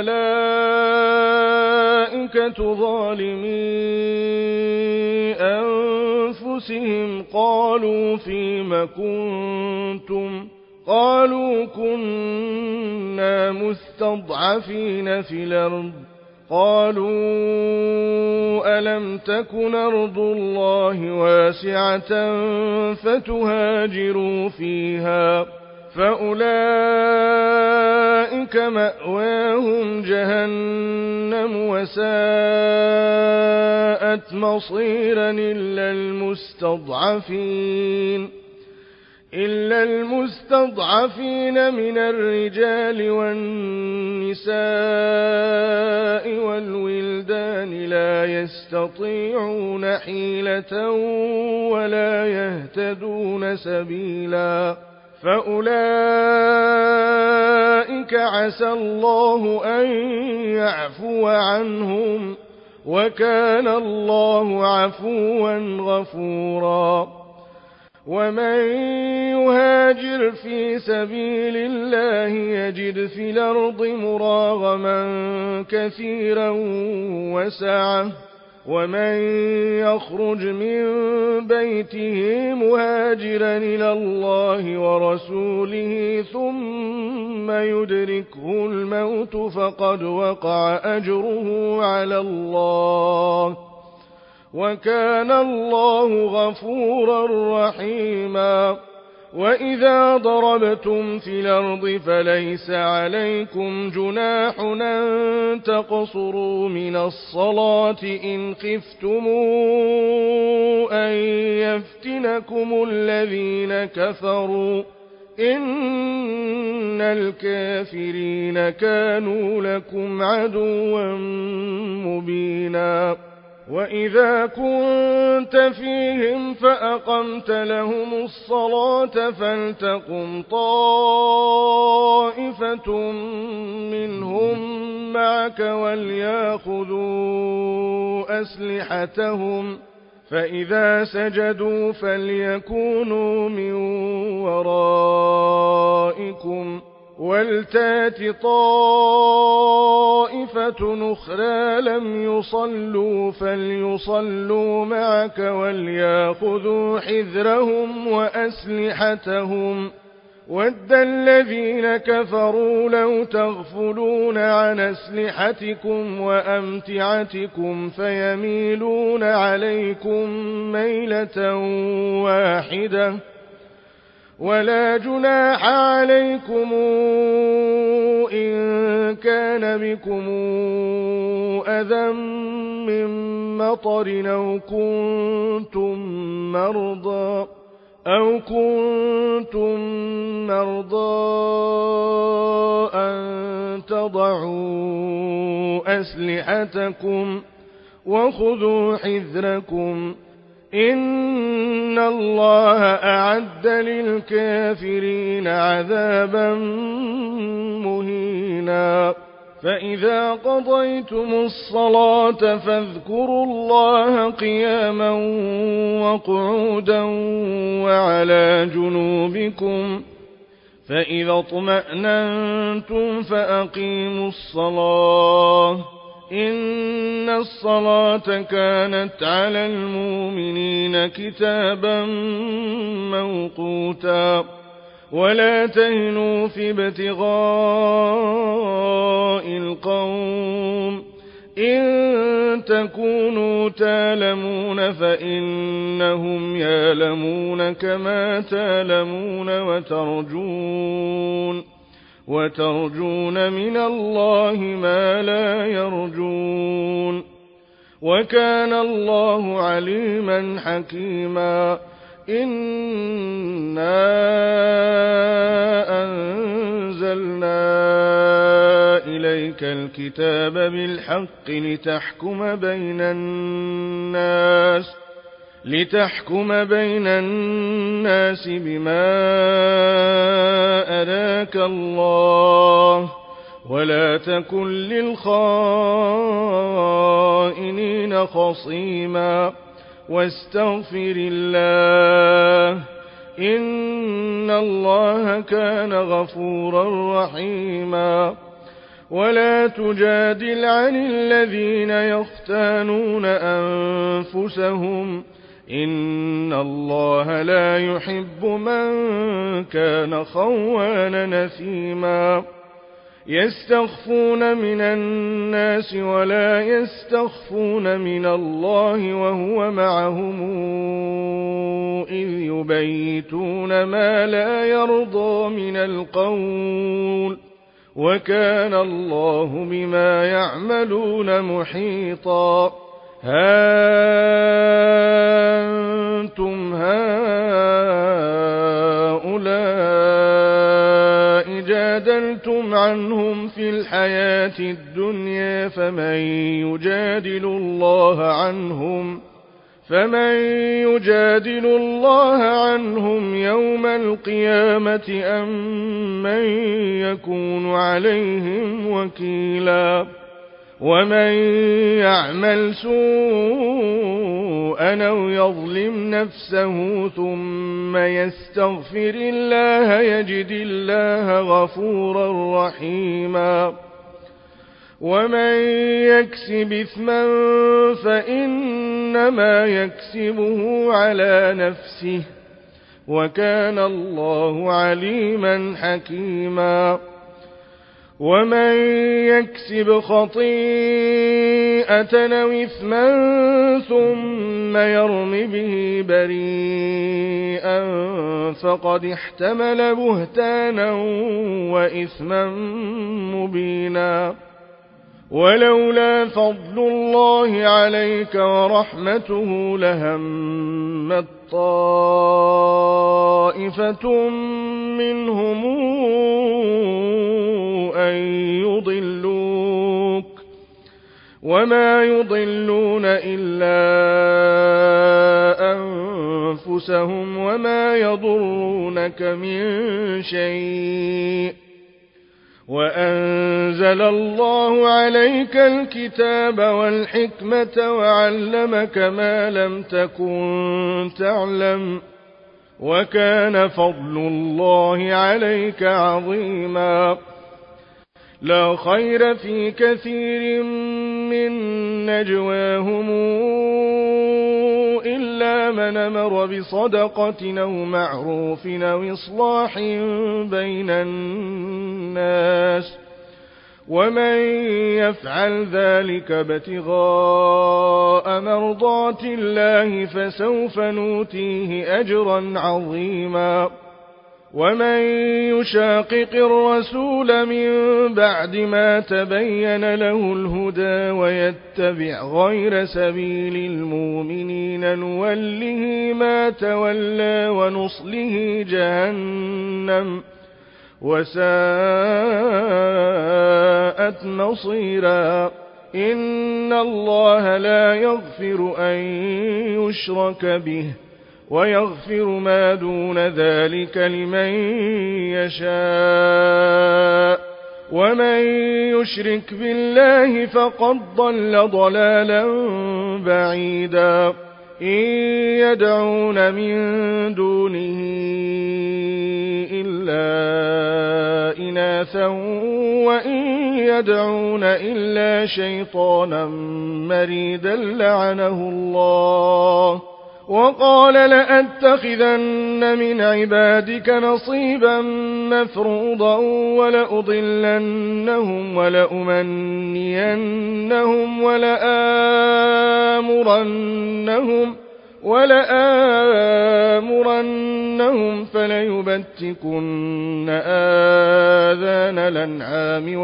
الملائكة ظالمي أنفسهم قالوا فيم كنتم قالوا كنا مستضعفين في الأرض قالوا ألم تكن أرض الله واسعة فتهاجروا فيها فأولئك مأواهم جهنم وساءت مصيرا إلا المستضعفين من الرجال والنساء والولدان لا يستطيعون حيلة ولا يهتدون سبيلا فأولئك عسى الله أن يعفو عنهم وكان الله عفوا غفورا ومن يهاجر في سبيل الله يجد في الأرض مراغما كثيرا وسعة ومن يخرج من بيته مهاجرا إلى الله ورسوله ثم يدركه الموت فقد وقع أجره على الله وكان الله غفورا رحيما وإذا ضربتم في الأرض فليس عليكم جناح أن تقصروا من الصلاة إن خفتم أن يفتنكم الذين كفروا إن الكافرين كانوا لكم عدوا مبينا وإذا كنت فيهم فأقمت لهم الصلاة فلتقم طائفة منهم معك وليأخذوا أسلحتهم فإذا سجدوا فليكونوا من ورائكم ولتات طائفة أخرى لم يصلوا فليصلوا معك وليأخذوا حذرهم وأسلحتهم ود الذين كفروا لو تغفلون عن أسلحتكم وأمتعتكم فيميلون عليكم ميلة واحدة ولا جناح عليكم إن كان بكم أذى من مطر أو كنتم مرضى أن تضعوا أسلحتكم وخذوا حذركم إن الله أعد للكافرين عذابا مهينا فإذا قضيتم الصلاة فاذكروا الله قياما وقعودا وعلى جنوبكم فإذا اطمأننتم فأقيموا الصلاة إن الصلاة كانت على المؤمنين كتابا موقوتا ولا تهنوا في ابتغاء القوم إن تكونوا تالمون فإنهم يالمون كما تالمون وترجون من الله ما لا يرجون وكان الله عليما حكيما إنا أنزلنا إليك الكتاب بالحق لتحكم بين الناس بما أراك الله ولا تكن للخائنين خصيما واستغفر الله إن الله كان غفورا رحيما ولا تجادل عن الذين يختانون أنفسهم إن الله لا يحب من كان خوانا نثيما يستخفون من الناس ولا يستخفون من الله وهو معهم إذ يبيتون ما لا يرضى من القول وكان الله بما يعملون محيطا أنتم هؤلاء جادلتم عنهم في الحياة الدنيا فمن يجادل الله عنهم يوم القيامة أم من يكون عليهم وكيلا ومن يعمل سوءا أو يظلم نفسه ثم يستغفر الله يجد الله غفورا رحيما ومن يكسب إثما فإنما يكسبه على نفسه وكان الله عليما حكيما ومن يكسب خطيئة أو إثما ثم يرم به بريئا فقد احتمل بهتانا وإثما مبينا ولولا فضل الله عليك ورحمته لهمت طائفة منهم أن يضلوك وما يضلون إلا أنفسهم وما يضرونك من شيء وأنزل الله عليك الكتاب والحكمة وعلمك ما لم تكن تعلم وكان فضل الله عليك عظيما لا خير في كثير من نجواهم إلا من أمر بصدقة أو معروف أو إصلاح بين الناس ومن يفعل ذلك ابتغاء مرضات الله فسوف نؤتيه أجرا عظيما ومن يشاقق الرسول من بعد ما تبين له الهدى ويتبع غير سبيل المؤمنين نوله ما تولى ونصله جهنم وساءت مصيرا إن الله لا يغفر أن يشرك به ويغفر ما دون ذلك لمن يشاء ومن يشرك بالله فقد ضل ضلالا بعيدا إن يدعون من دونه إلا إناثا وإن يدعون إلا شيطانا مريدا لعنه الله وقال لأتخذن من عبادك نصيبا مفروضا ولأضلنهم ولآمرنهم فليبتكن آذان الأنعام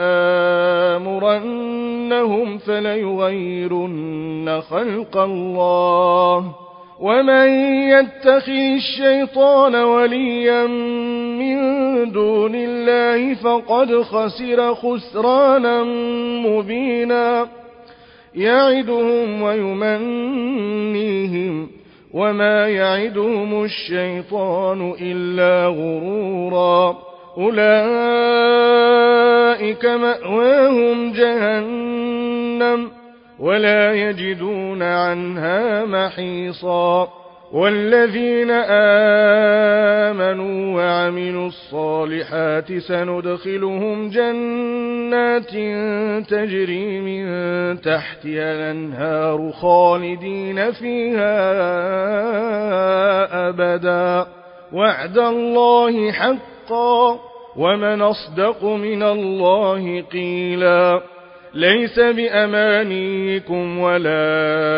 ولآمرنهم فليغيرن خلق الله ومن يتخذ الشيطان وليا من دون الله فقد خسر خسرانا مبينا يعدهم ويمنيهم وما يعدهم الشيطان إلا غرورا أولئك مأواهم جهنم ولا يجدون عنها محيصا والذين آمنوا وعملوا الصالحات سندخلهم جنات تجري من تحتها الأنهار خالدين فيها أبدا وعد الله حقا ومن أصدق من الله قيلا ليس بأمانيكم ولا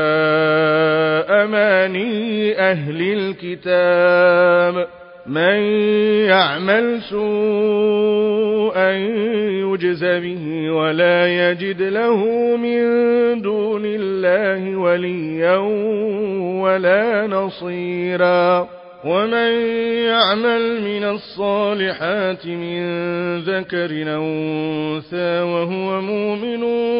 أماني أهل الكتاب من يعمل سوءا يجز به ولا يجد له من دون الله وليا ولا نصيرا ومن يعمل من الصالحات من ذكر أو أنثى وهو مؤمن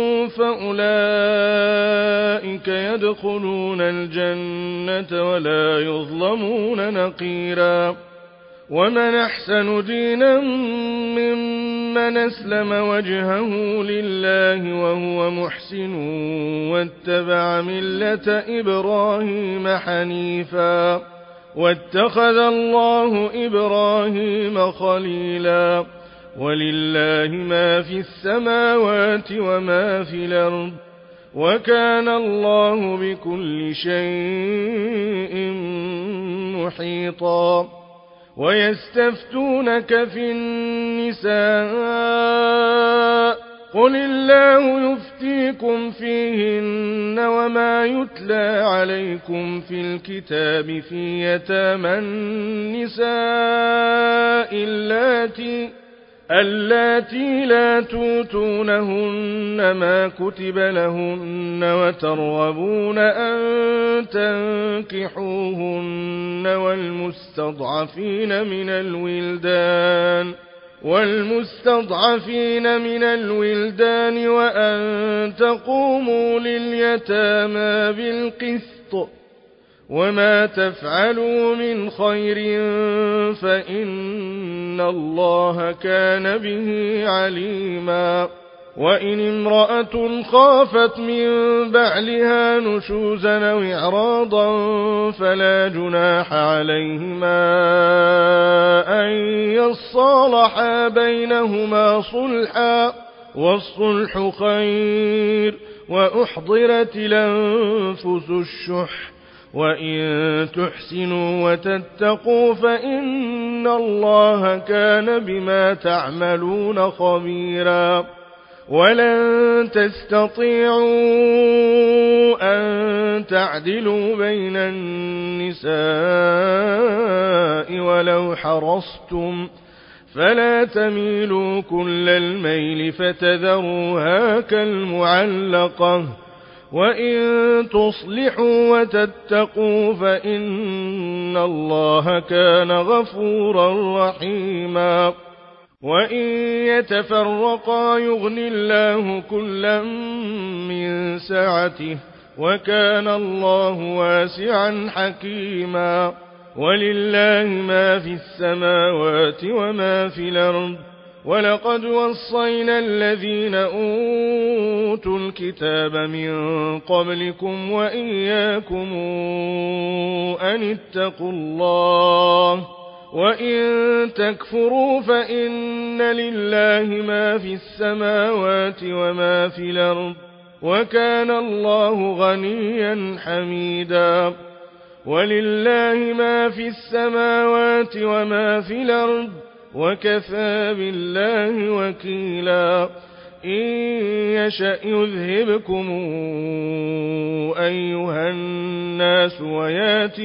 فأولئك يدخلون الجنة ولا يظلمون نقيرا ومن أحسن دينا ممن أسلم وجهه لله وهو محسن واتبع ملة إبراهيم حنيفا واتخذ الله إبراهيم خليلا ولله ما في السماوات وما في الأرض وكان الله بكل شيء محيطا ويستفتونك في النساء قل الله يفتيكم فيهن وما يتلى عليكم في الكتاب في يتامى النساء اللاتي لا توتونهن ما كتب لهن وترغبون أن تنكحوهن والمستضعفين من الولدان وأن تقوموا لليتامى بالقسط وما تفعلوا من خير فإن الله كان به عليما وإن امرأة خافت من بعلها نشوزا أو إعراضا فلا جناح عليهما أن يصالحا بينهما صلحا والصلح خير وأحضرت الأنفس الشح وإن تحسنوا وتتقوا فإن الله كان بما تعملون خبيرا ولن تستطيعوا أن تعدلوا بين النساء ولو حرصتم فلا تميلوا كل الميل فتذروها كالمعلقة وإن تصلحوا وتتقوا فإن الله كان غفورا رحيما وإن يتفرقا يغني الله كلا سعته وكان الله واسعا حكيما ولله ما في السماوات وما في الأرض ولقد وصينا الذين أوتوا الكتاب من قبلكم وإياكم أن اتقوا الله وإن تكفروا فإن لله ما في السماوات وما في الأرض وكان الله غنيا حميدا ولله ما في السماوات وما في الأرض وكفى بالله وكيلا إن يشأ يذهبكم أيها الناس ويات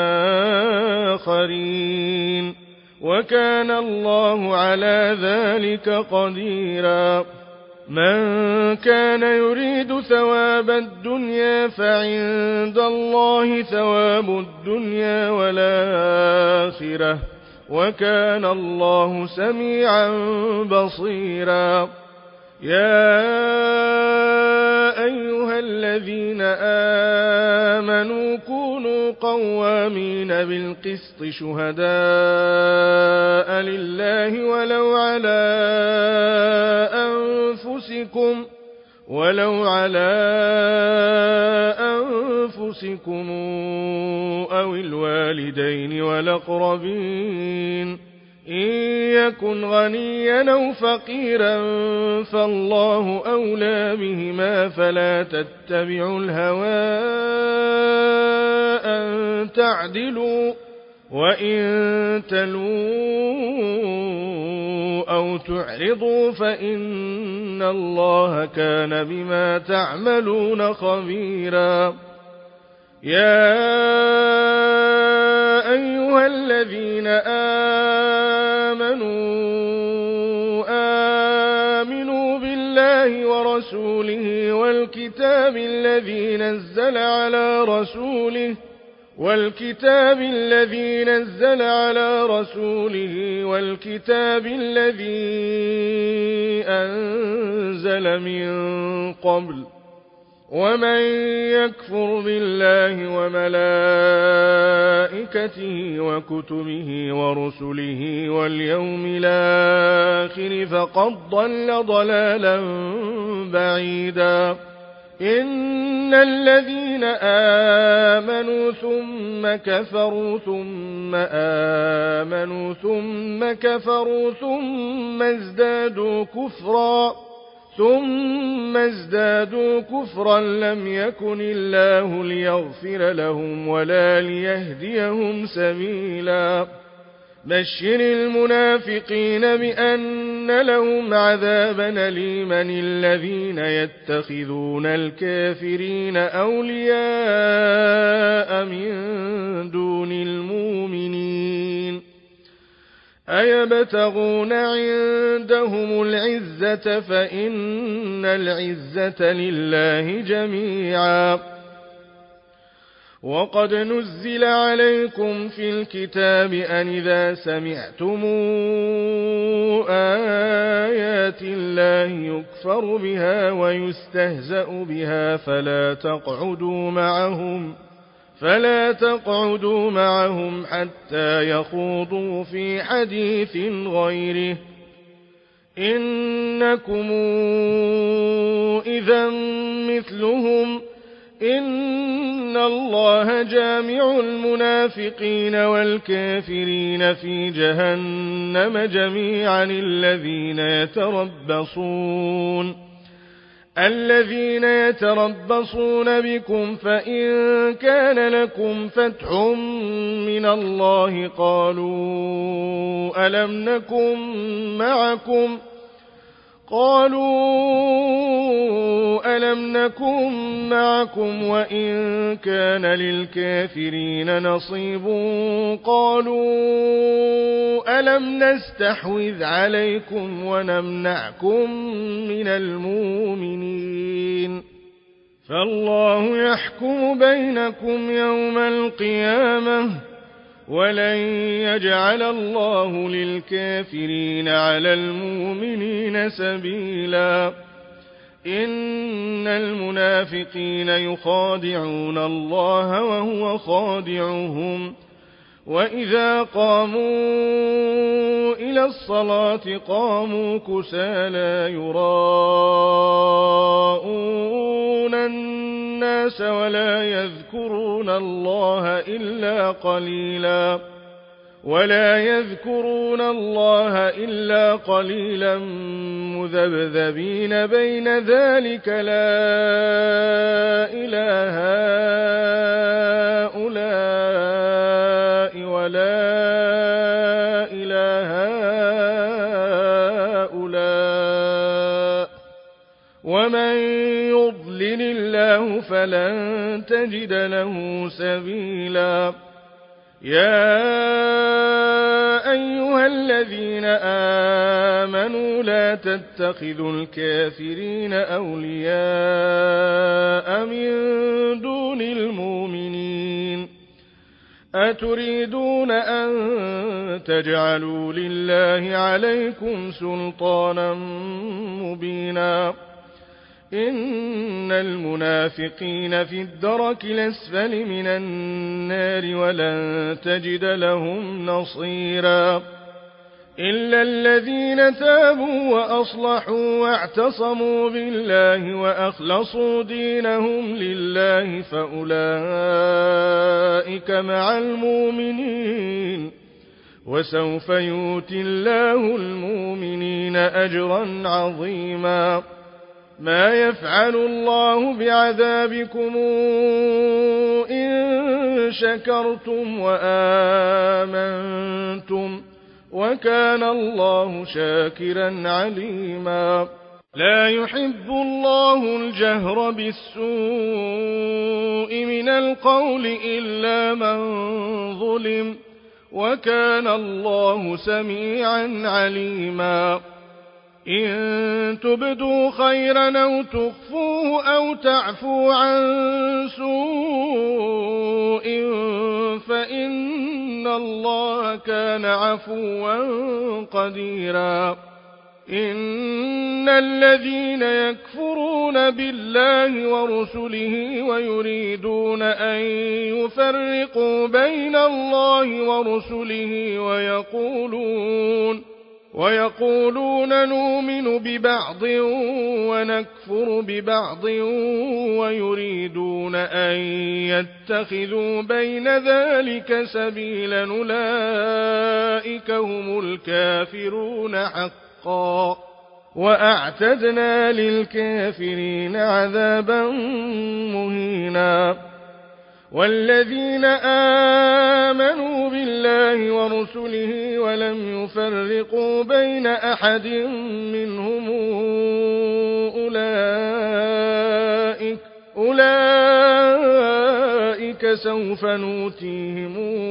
بآخرين وكان الله على ذلك قديرا من كان يريد ثواب الدنيا فعند الله ثواب الدنيا والآخرة وكان الله سميعا بصيرا يا أيها الذين آمنوا كونوا قوامين بالقسط شهداء لله ولو على أنفسكم أو الوالدين والأقربين إن يكن غنيا أو فقيرا فالله أولى بهما فلا تتبعوا الهوى أن تعدلوا وإن تلووا أو تعرضوا فإن الله كان بما تعملون خبيرا يا أيها الذين آمنوا بالله ورسوله والكتاب الذي نزل على رسوله والكتاب الذي أنزل من قبل ومن يكفر بالله وملائكته وكتبه ورسله واليوم الآخر فقد ضل ضلالا بعيدا إن الذين آمنوا ثم كفروا ثم كفروا ثم ازدادوا كفرا لم يكن الله ليغفر لهم ولا ليهديهم سبيلا بشر المنافقين بأن لهم عذابا أليما الذين يتخذون الكافرين أولياء من دون المؤمنين أيبتغون عندهم العزة فإن العزة لله جميعا وقد نزل عليكم في الكتاب أن إذا سمعتم آيات الله يكفر بها ويستهزأ بها فلا تقعدوا معهم حتى يخوضوا في حديث غيره إنكم إذا مثلهم إن الله جامع المنافقين والكافرين في جهنم جميعا الذين يتربصون بكم فإن كان لكم فتح من الله قالوا ألم نكن معكم وإن كان للكافرين نصيب قالوا ألم نستحوذ عليكم ونمنعكم من المؤمنين فالله يحكم بينكم يوم القيامة ولن يجعل الله للكافرين على المؤمنين سبيلا إن المنافقين يخادعون الله وهو خادعهم وإذا قاموا إلى الصلاة قاموا كسالى يراءون الناس ولا يذكرون الله إلا قليلا مذبذبين بين ذلك لا إله هؤلاء ولا إله هؤلاء ومن يضلل الله فلن تجد له سبيلا يا أيها الذين آمنوا لا تتخذوا الكافرين أولياء من دون المؤمنين أتريدون أن تجعلوا لله عليكم سلطانا مبينا إن المنافقين في الدرك الأسفل من النار ولن تجد لهم نصيرا إلا الذين تابوا وأصلحوا واعتصموا بالله وأخلصوا دينهم لله فأولئك مع المؤمنين وسوف يؤتي الله المؤمنين أجرا عظيما ما يفعل الله بعذابكم إن شكرتم وآمنتم وكان الله شاكرا عليما لا يحب الله الجهر بالسوء من القول إلا من ظلم وكان الله سميعا عليما إن تبدوا خيرا أو تخفوه أو تعفوا عن سوء فإن الله كان عفوا قديرا إن الذين يكفرون بالله ورسله ويريدون أن يفرقوا بين الله ورسله ويقولون نؤمن ببعض ونكفر ببعض ويريدون أن يتخذوا بين ذلك سبيلا أولئك هم الكافرون حقا وأعتدنا للكافرين عذابا مهينا والذين آمنوا بالله ورسله ولم يفرقوا بين أحد منهم أولئك سوف نؤتيهم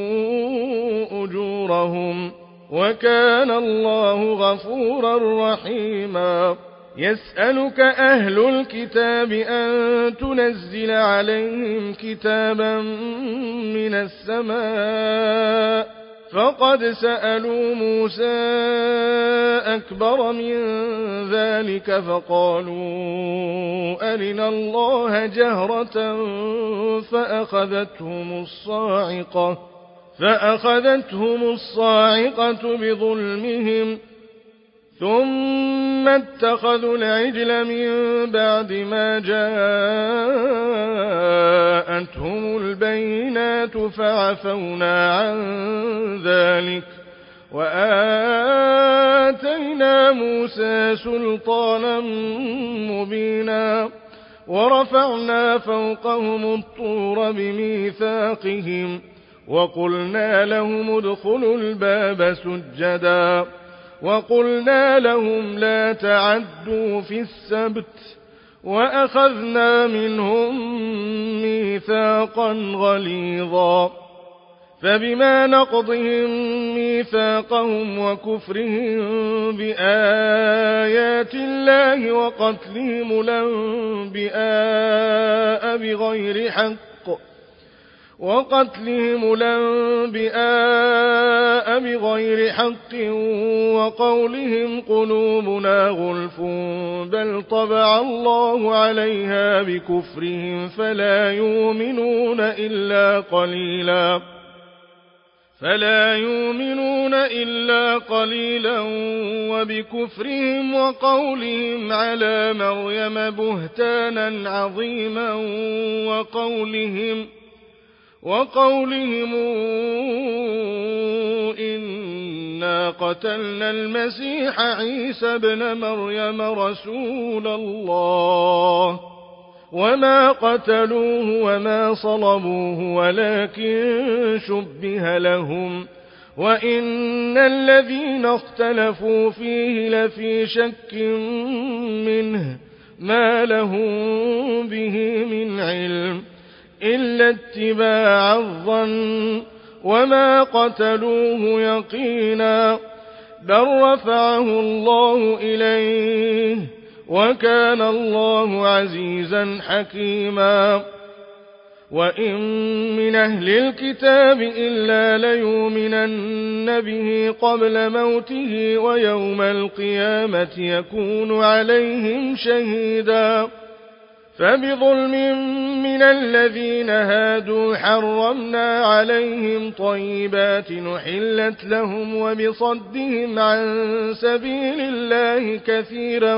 أجورهم وكان الله غفورا رحيما يسألك أهل الكتاب أن تنزل عليهم كتابا من السماء فقد سألوا موسى أكبر من ذلك فقالوا أرنا الله جهرة فأخذتهم الصاعقة بظلمهم ثم اتخذوا العجل من بعد ما جاءتهم البينات فعفونا عن ذلك وآتينا موسى سلطانا مبينا ورفعنا فوقهم الطور بميثاقهم وقلنا لهم ادخلوا الباب سجدا وقلنا لهم لا تعدوا في السبت وأخذنا منهم ميثاقا غليظا فبما نقضهم ميثاقهم وكفرهم بآيات الله وقتلهم الأنبياء بغير حق وقتلهم الأنبياء بغير حق وقولهم قلوبنا غلف بل طبع الله عليها بكفرهم فلا يؤمنون إلا قليلا وبكفرهم وقولهم على مريم بهتانا عظيما وقولهم إنا قتلنا المسيح عيسى ابن مريم رسول الله وما قتلوه وما صلبوه ولكن شبه لهم وإن الذين اختلفوا فيه لفي شك منه ما لهم به من علم إلا اتباع الظن وما قتلوه يقينا بل رفعه الله إليه وكان الله عزيزا حكيما وإن من أهل الكتاب إلا ليؤمنن به قبل موته ويوم القيامة يكون عليهم شهيدا فبظلم من الذين هادوا حرمنا عليهم طيبات نحلت لهم وبصدهم عن سبيل الله كثيرا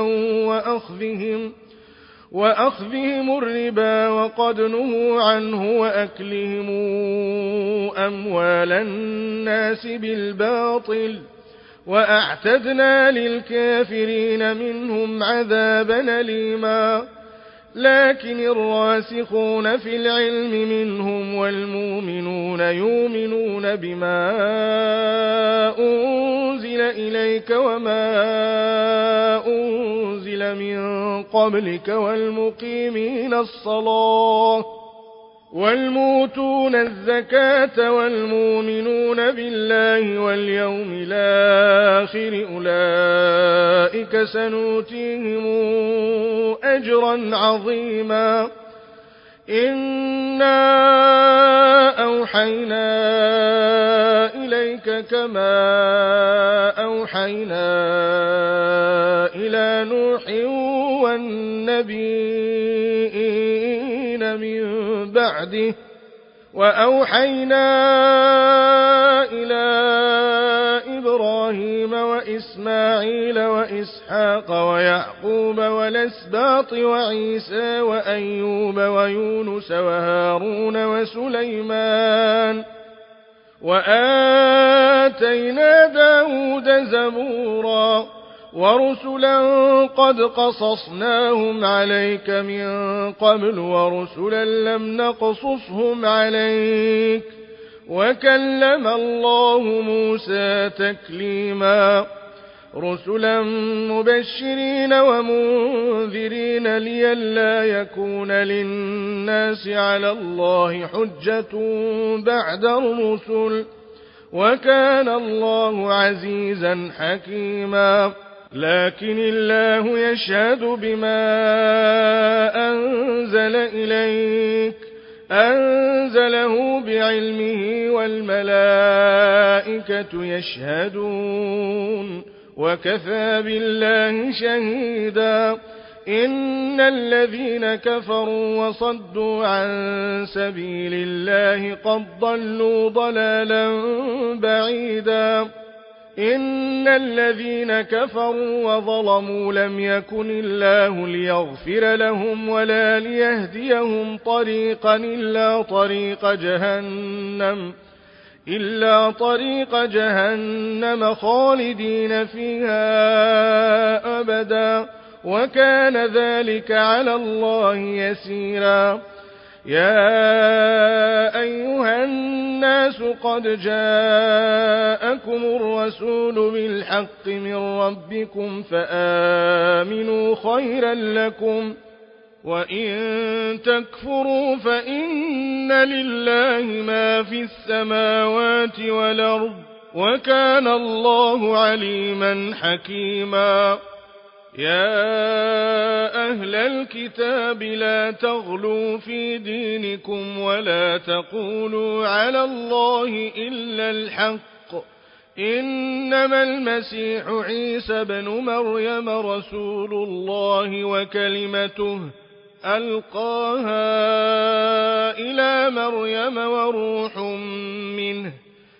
وأخذهم الربا وقد نهوا عنه وأكلهم أموال الناس بالباطل وأعتدنا للكافرين منهم عذابا أليما لكن الراسخون في العلم منهم والمؤمنون يؤمنون بما أنزل إليك وما أنزل من قبلك والمقيمين الصلاة والموتون الزكاة والمؤمنون بالله واليوم الآخر أولئك سنؤتيهم أجرا عظيما إنا أوحينا إليك كما أوحينا إلى نوح والنبيين من بعده وأوحينا إلى إبراهيم وإسماعيل وإسحاق ويعقوب والأسباط وعيسى وأيوب ويونس وهارون وسليمان وآتينا داود زبورا ورسلا قد قصصناهم عليك من قبل ورسلا لم نقصصهم عليك وكلم الله موسى تكليما رسلا مبشرين ومنذرين لئلا يكون للناس على الله حجة بعد الرسل وكان الله عزيزا حكيما لكن الله يشهد بما أنزل إليك أنزله بعلمه والملائكة يشهدون وكفى بالله شهيدا إن الذين كفروا وصدوا عن سبيل الله قد ضلوا ضلالا بعيدا إن الذين كفروا وظلموا لم يكن الله ليغفر لهم ولا ليهديهم طريقا إلا طريق جهنم خالدين فيها أبدا وكان ذلك على الله يسيرا يا أيها الناس قد جاءكم الرسول بالحق من ربكم فآمنوا خيرا لكم وإن تكفروا فإن لله ما في السماوات والأرض وكان الله عليما حكيما يا أهل الكتاب لا تغلوا في دينكم ولا تقولوا على الله إلا الحق إنما المسيح عيسى بن مريم رسول الله وكلمته ألقاها إلى مريم وروح منه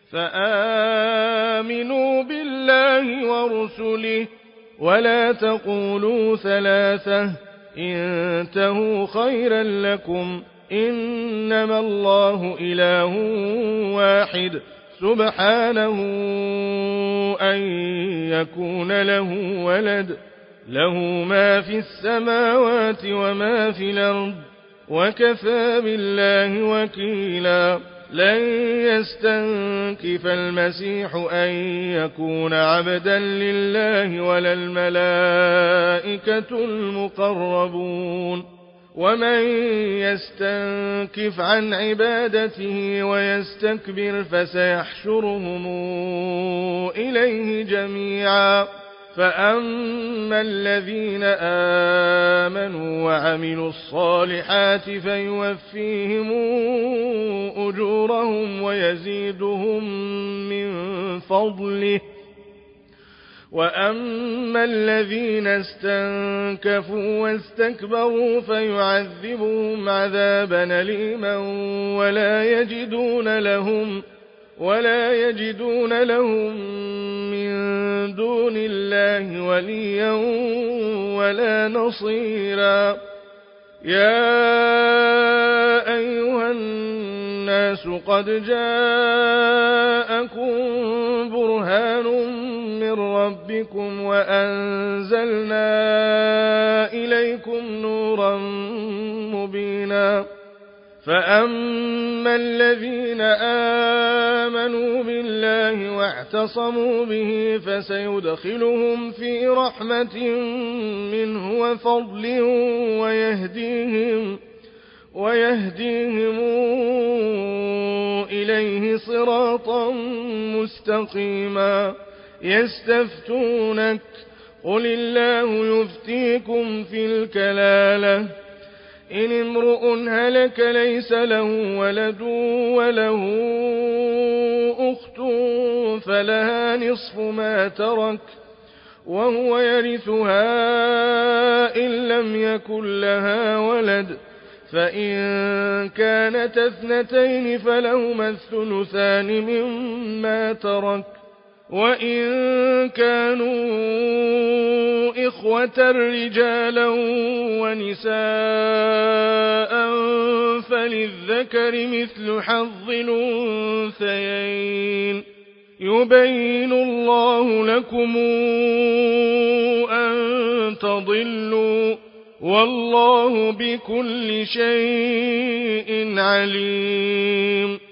فآمنوا بالله ورسله ولا تقولوا ثلاثة انتهوا خيرا لكم إنما الله إله واحد سبحانه أن يكون له ولد له ما في السماوات وما في الأرض وكفى بالله وكيلا لن يستنكف المسيح أن يكون عبدا لله ولا الملائكة المقربون ومن يستنكف عن عبادته ويستكبر فسيحشرهم إليه جميعا فأما الذين آمنوا وعملوا الصالحات فيوفيهم أجورهم ويزيدهم من فضله وأما الذين استنكفوا واستكبروا فيعذبهم عذابا أليما ولا يجدون لهم من دون الله وليا ولا نصيرا يا أيها الناس قد جاءكم برهان من ربكم وأنزلنا إليكم نورا مبينا فأما الذين آمنوا بالله واعتصموا به فسيدخلهم في رحمة منه وفضل ويهديهم إليه صراطا مستقيما يستفتونك قل الله يفتيكم في الكلالة إن امرؤ هلك ليس له ولد وله أخت فلها نصف ما ترك وهو يرثها إن لم يكن لها ولد فإن كانت اثنتين فلهما الثلثان مما ترك وإن كانوا إخوة رجالا ونساء فللذكر مثل حظ الأنثيين يبين الله لكم أن تضلوا والله بكل شيء عليم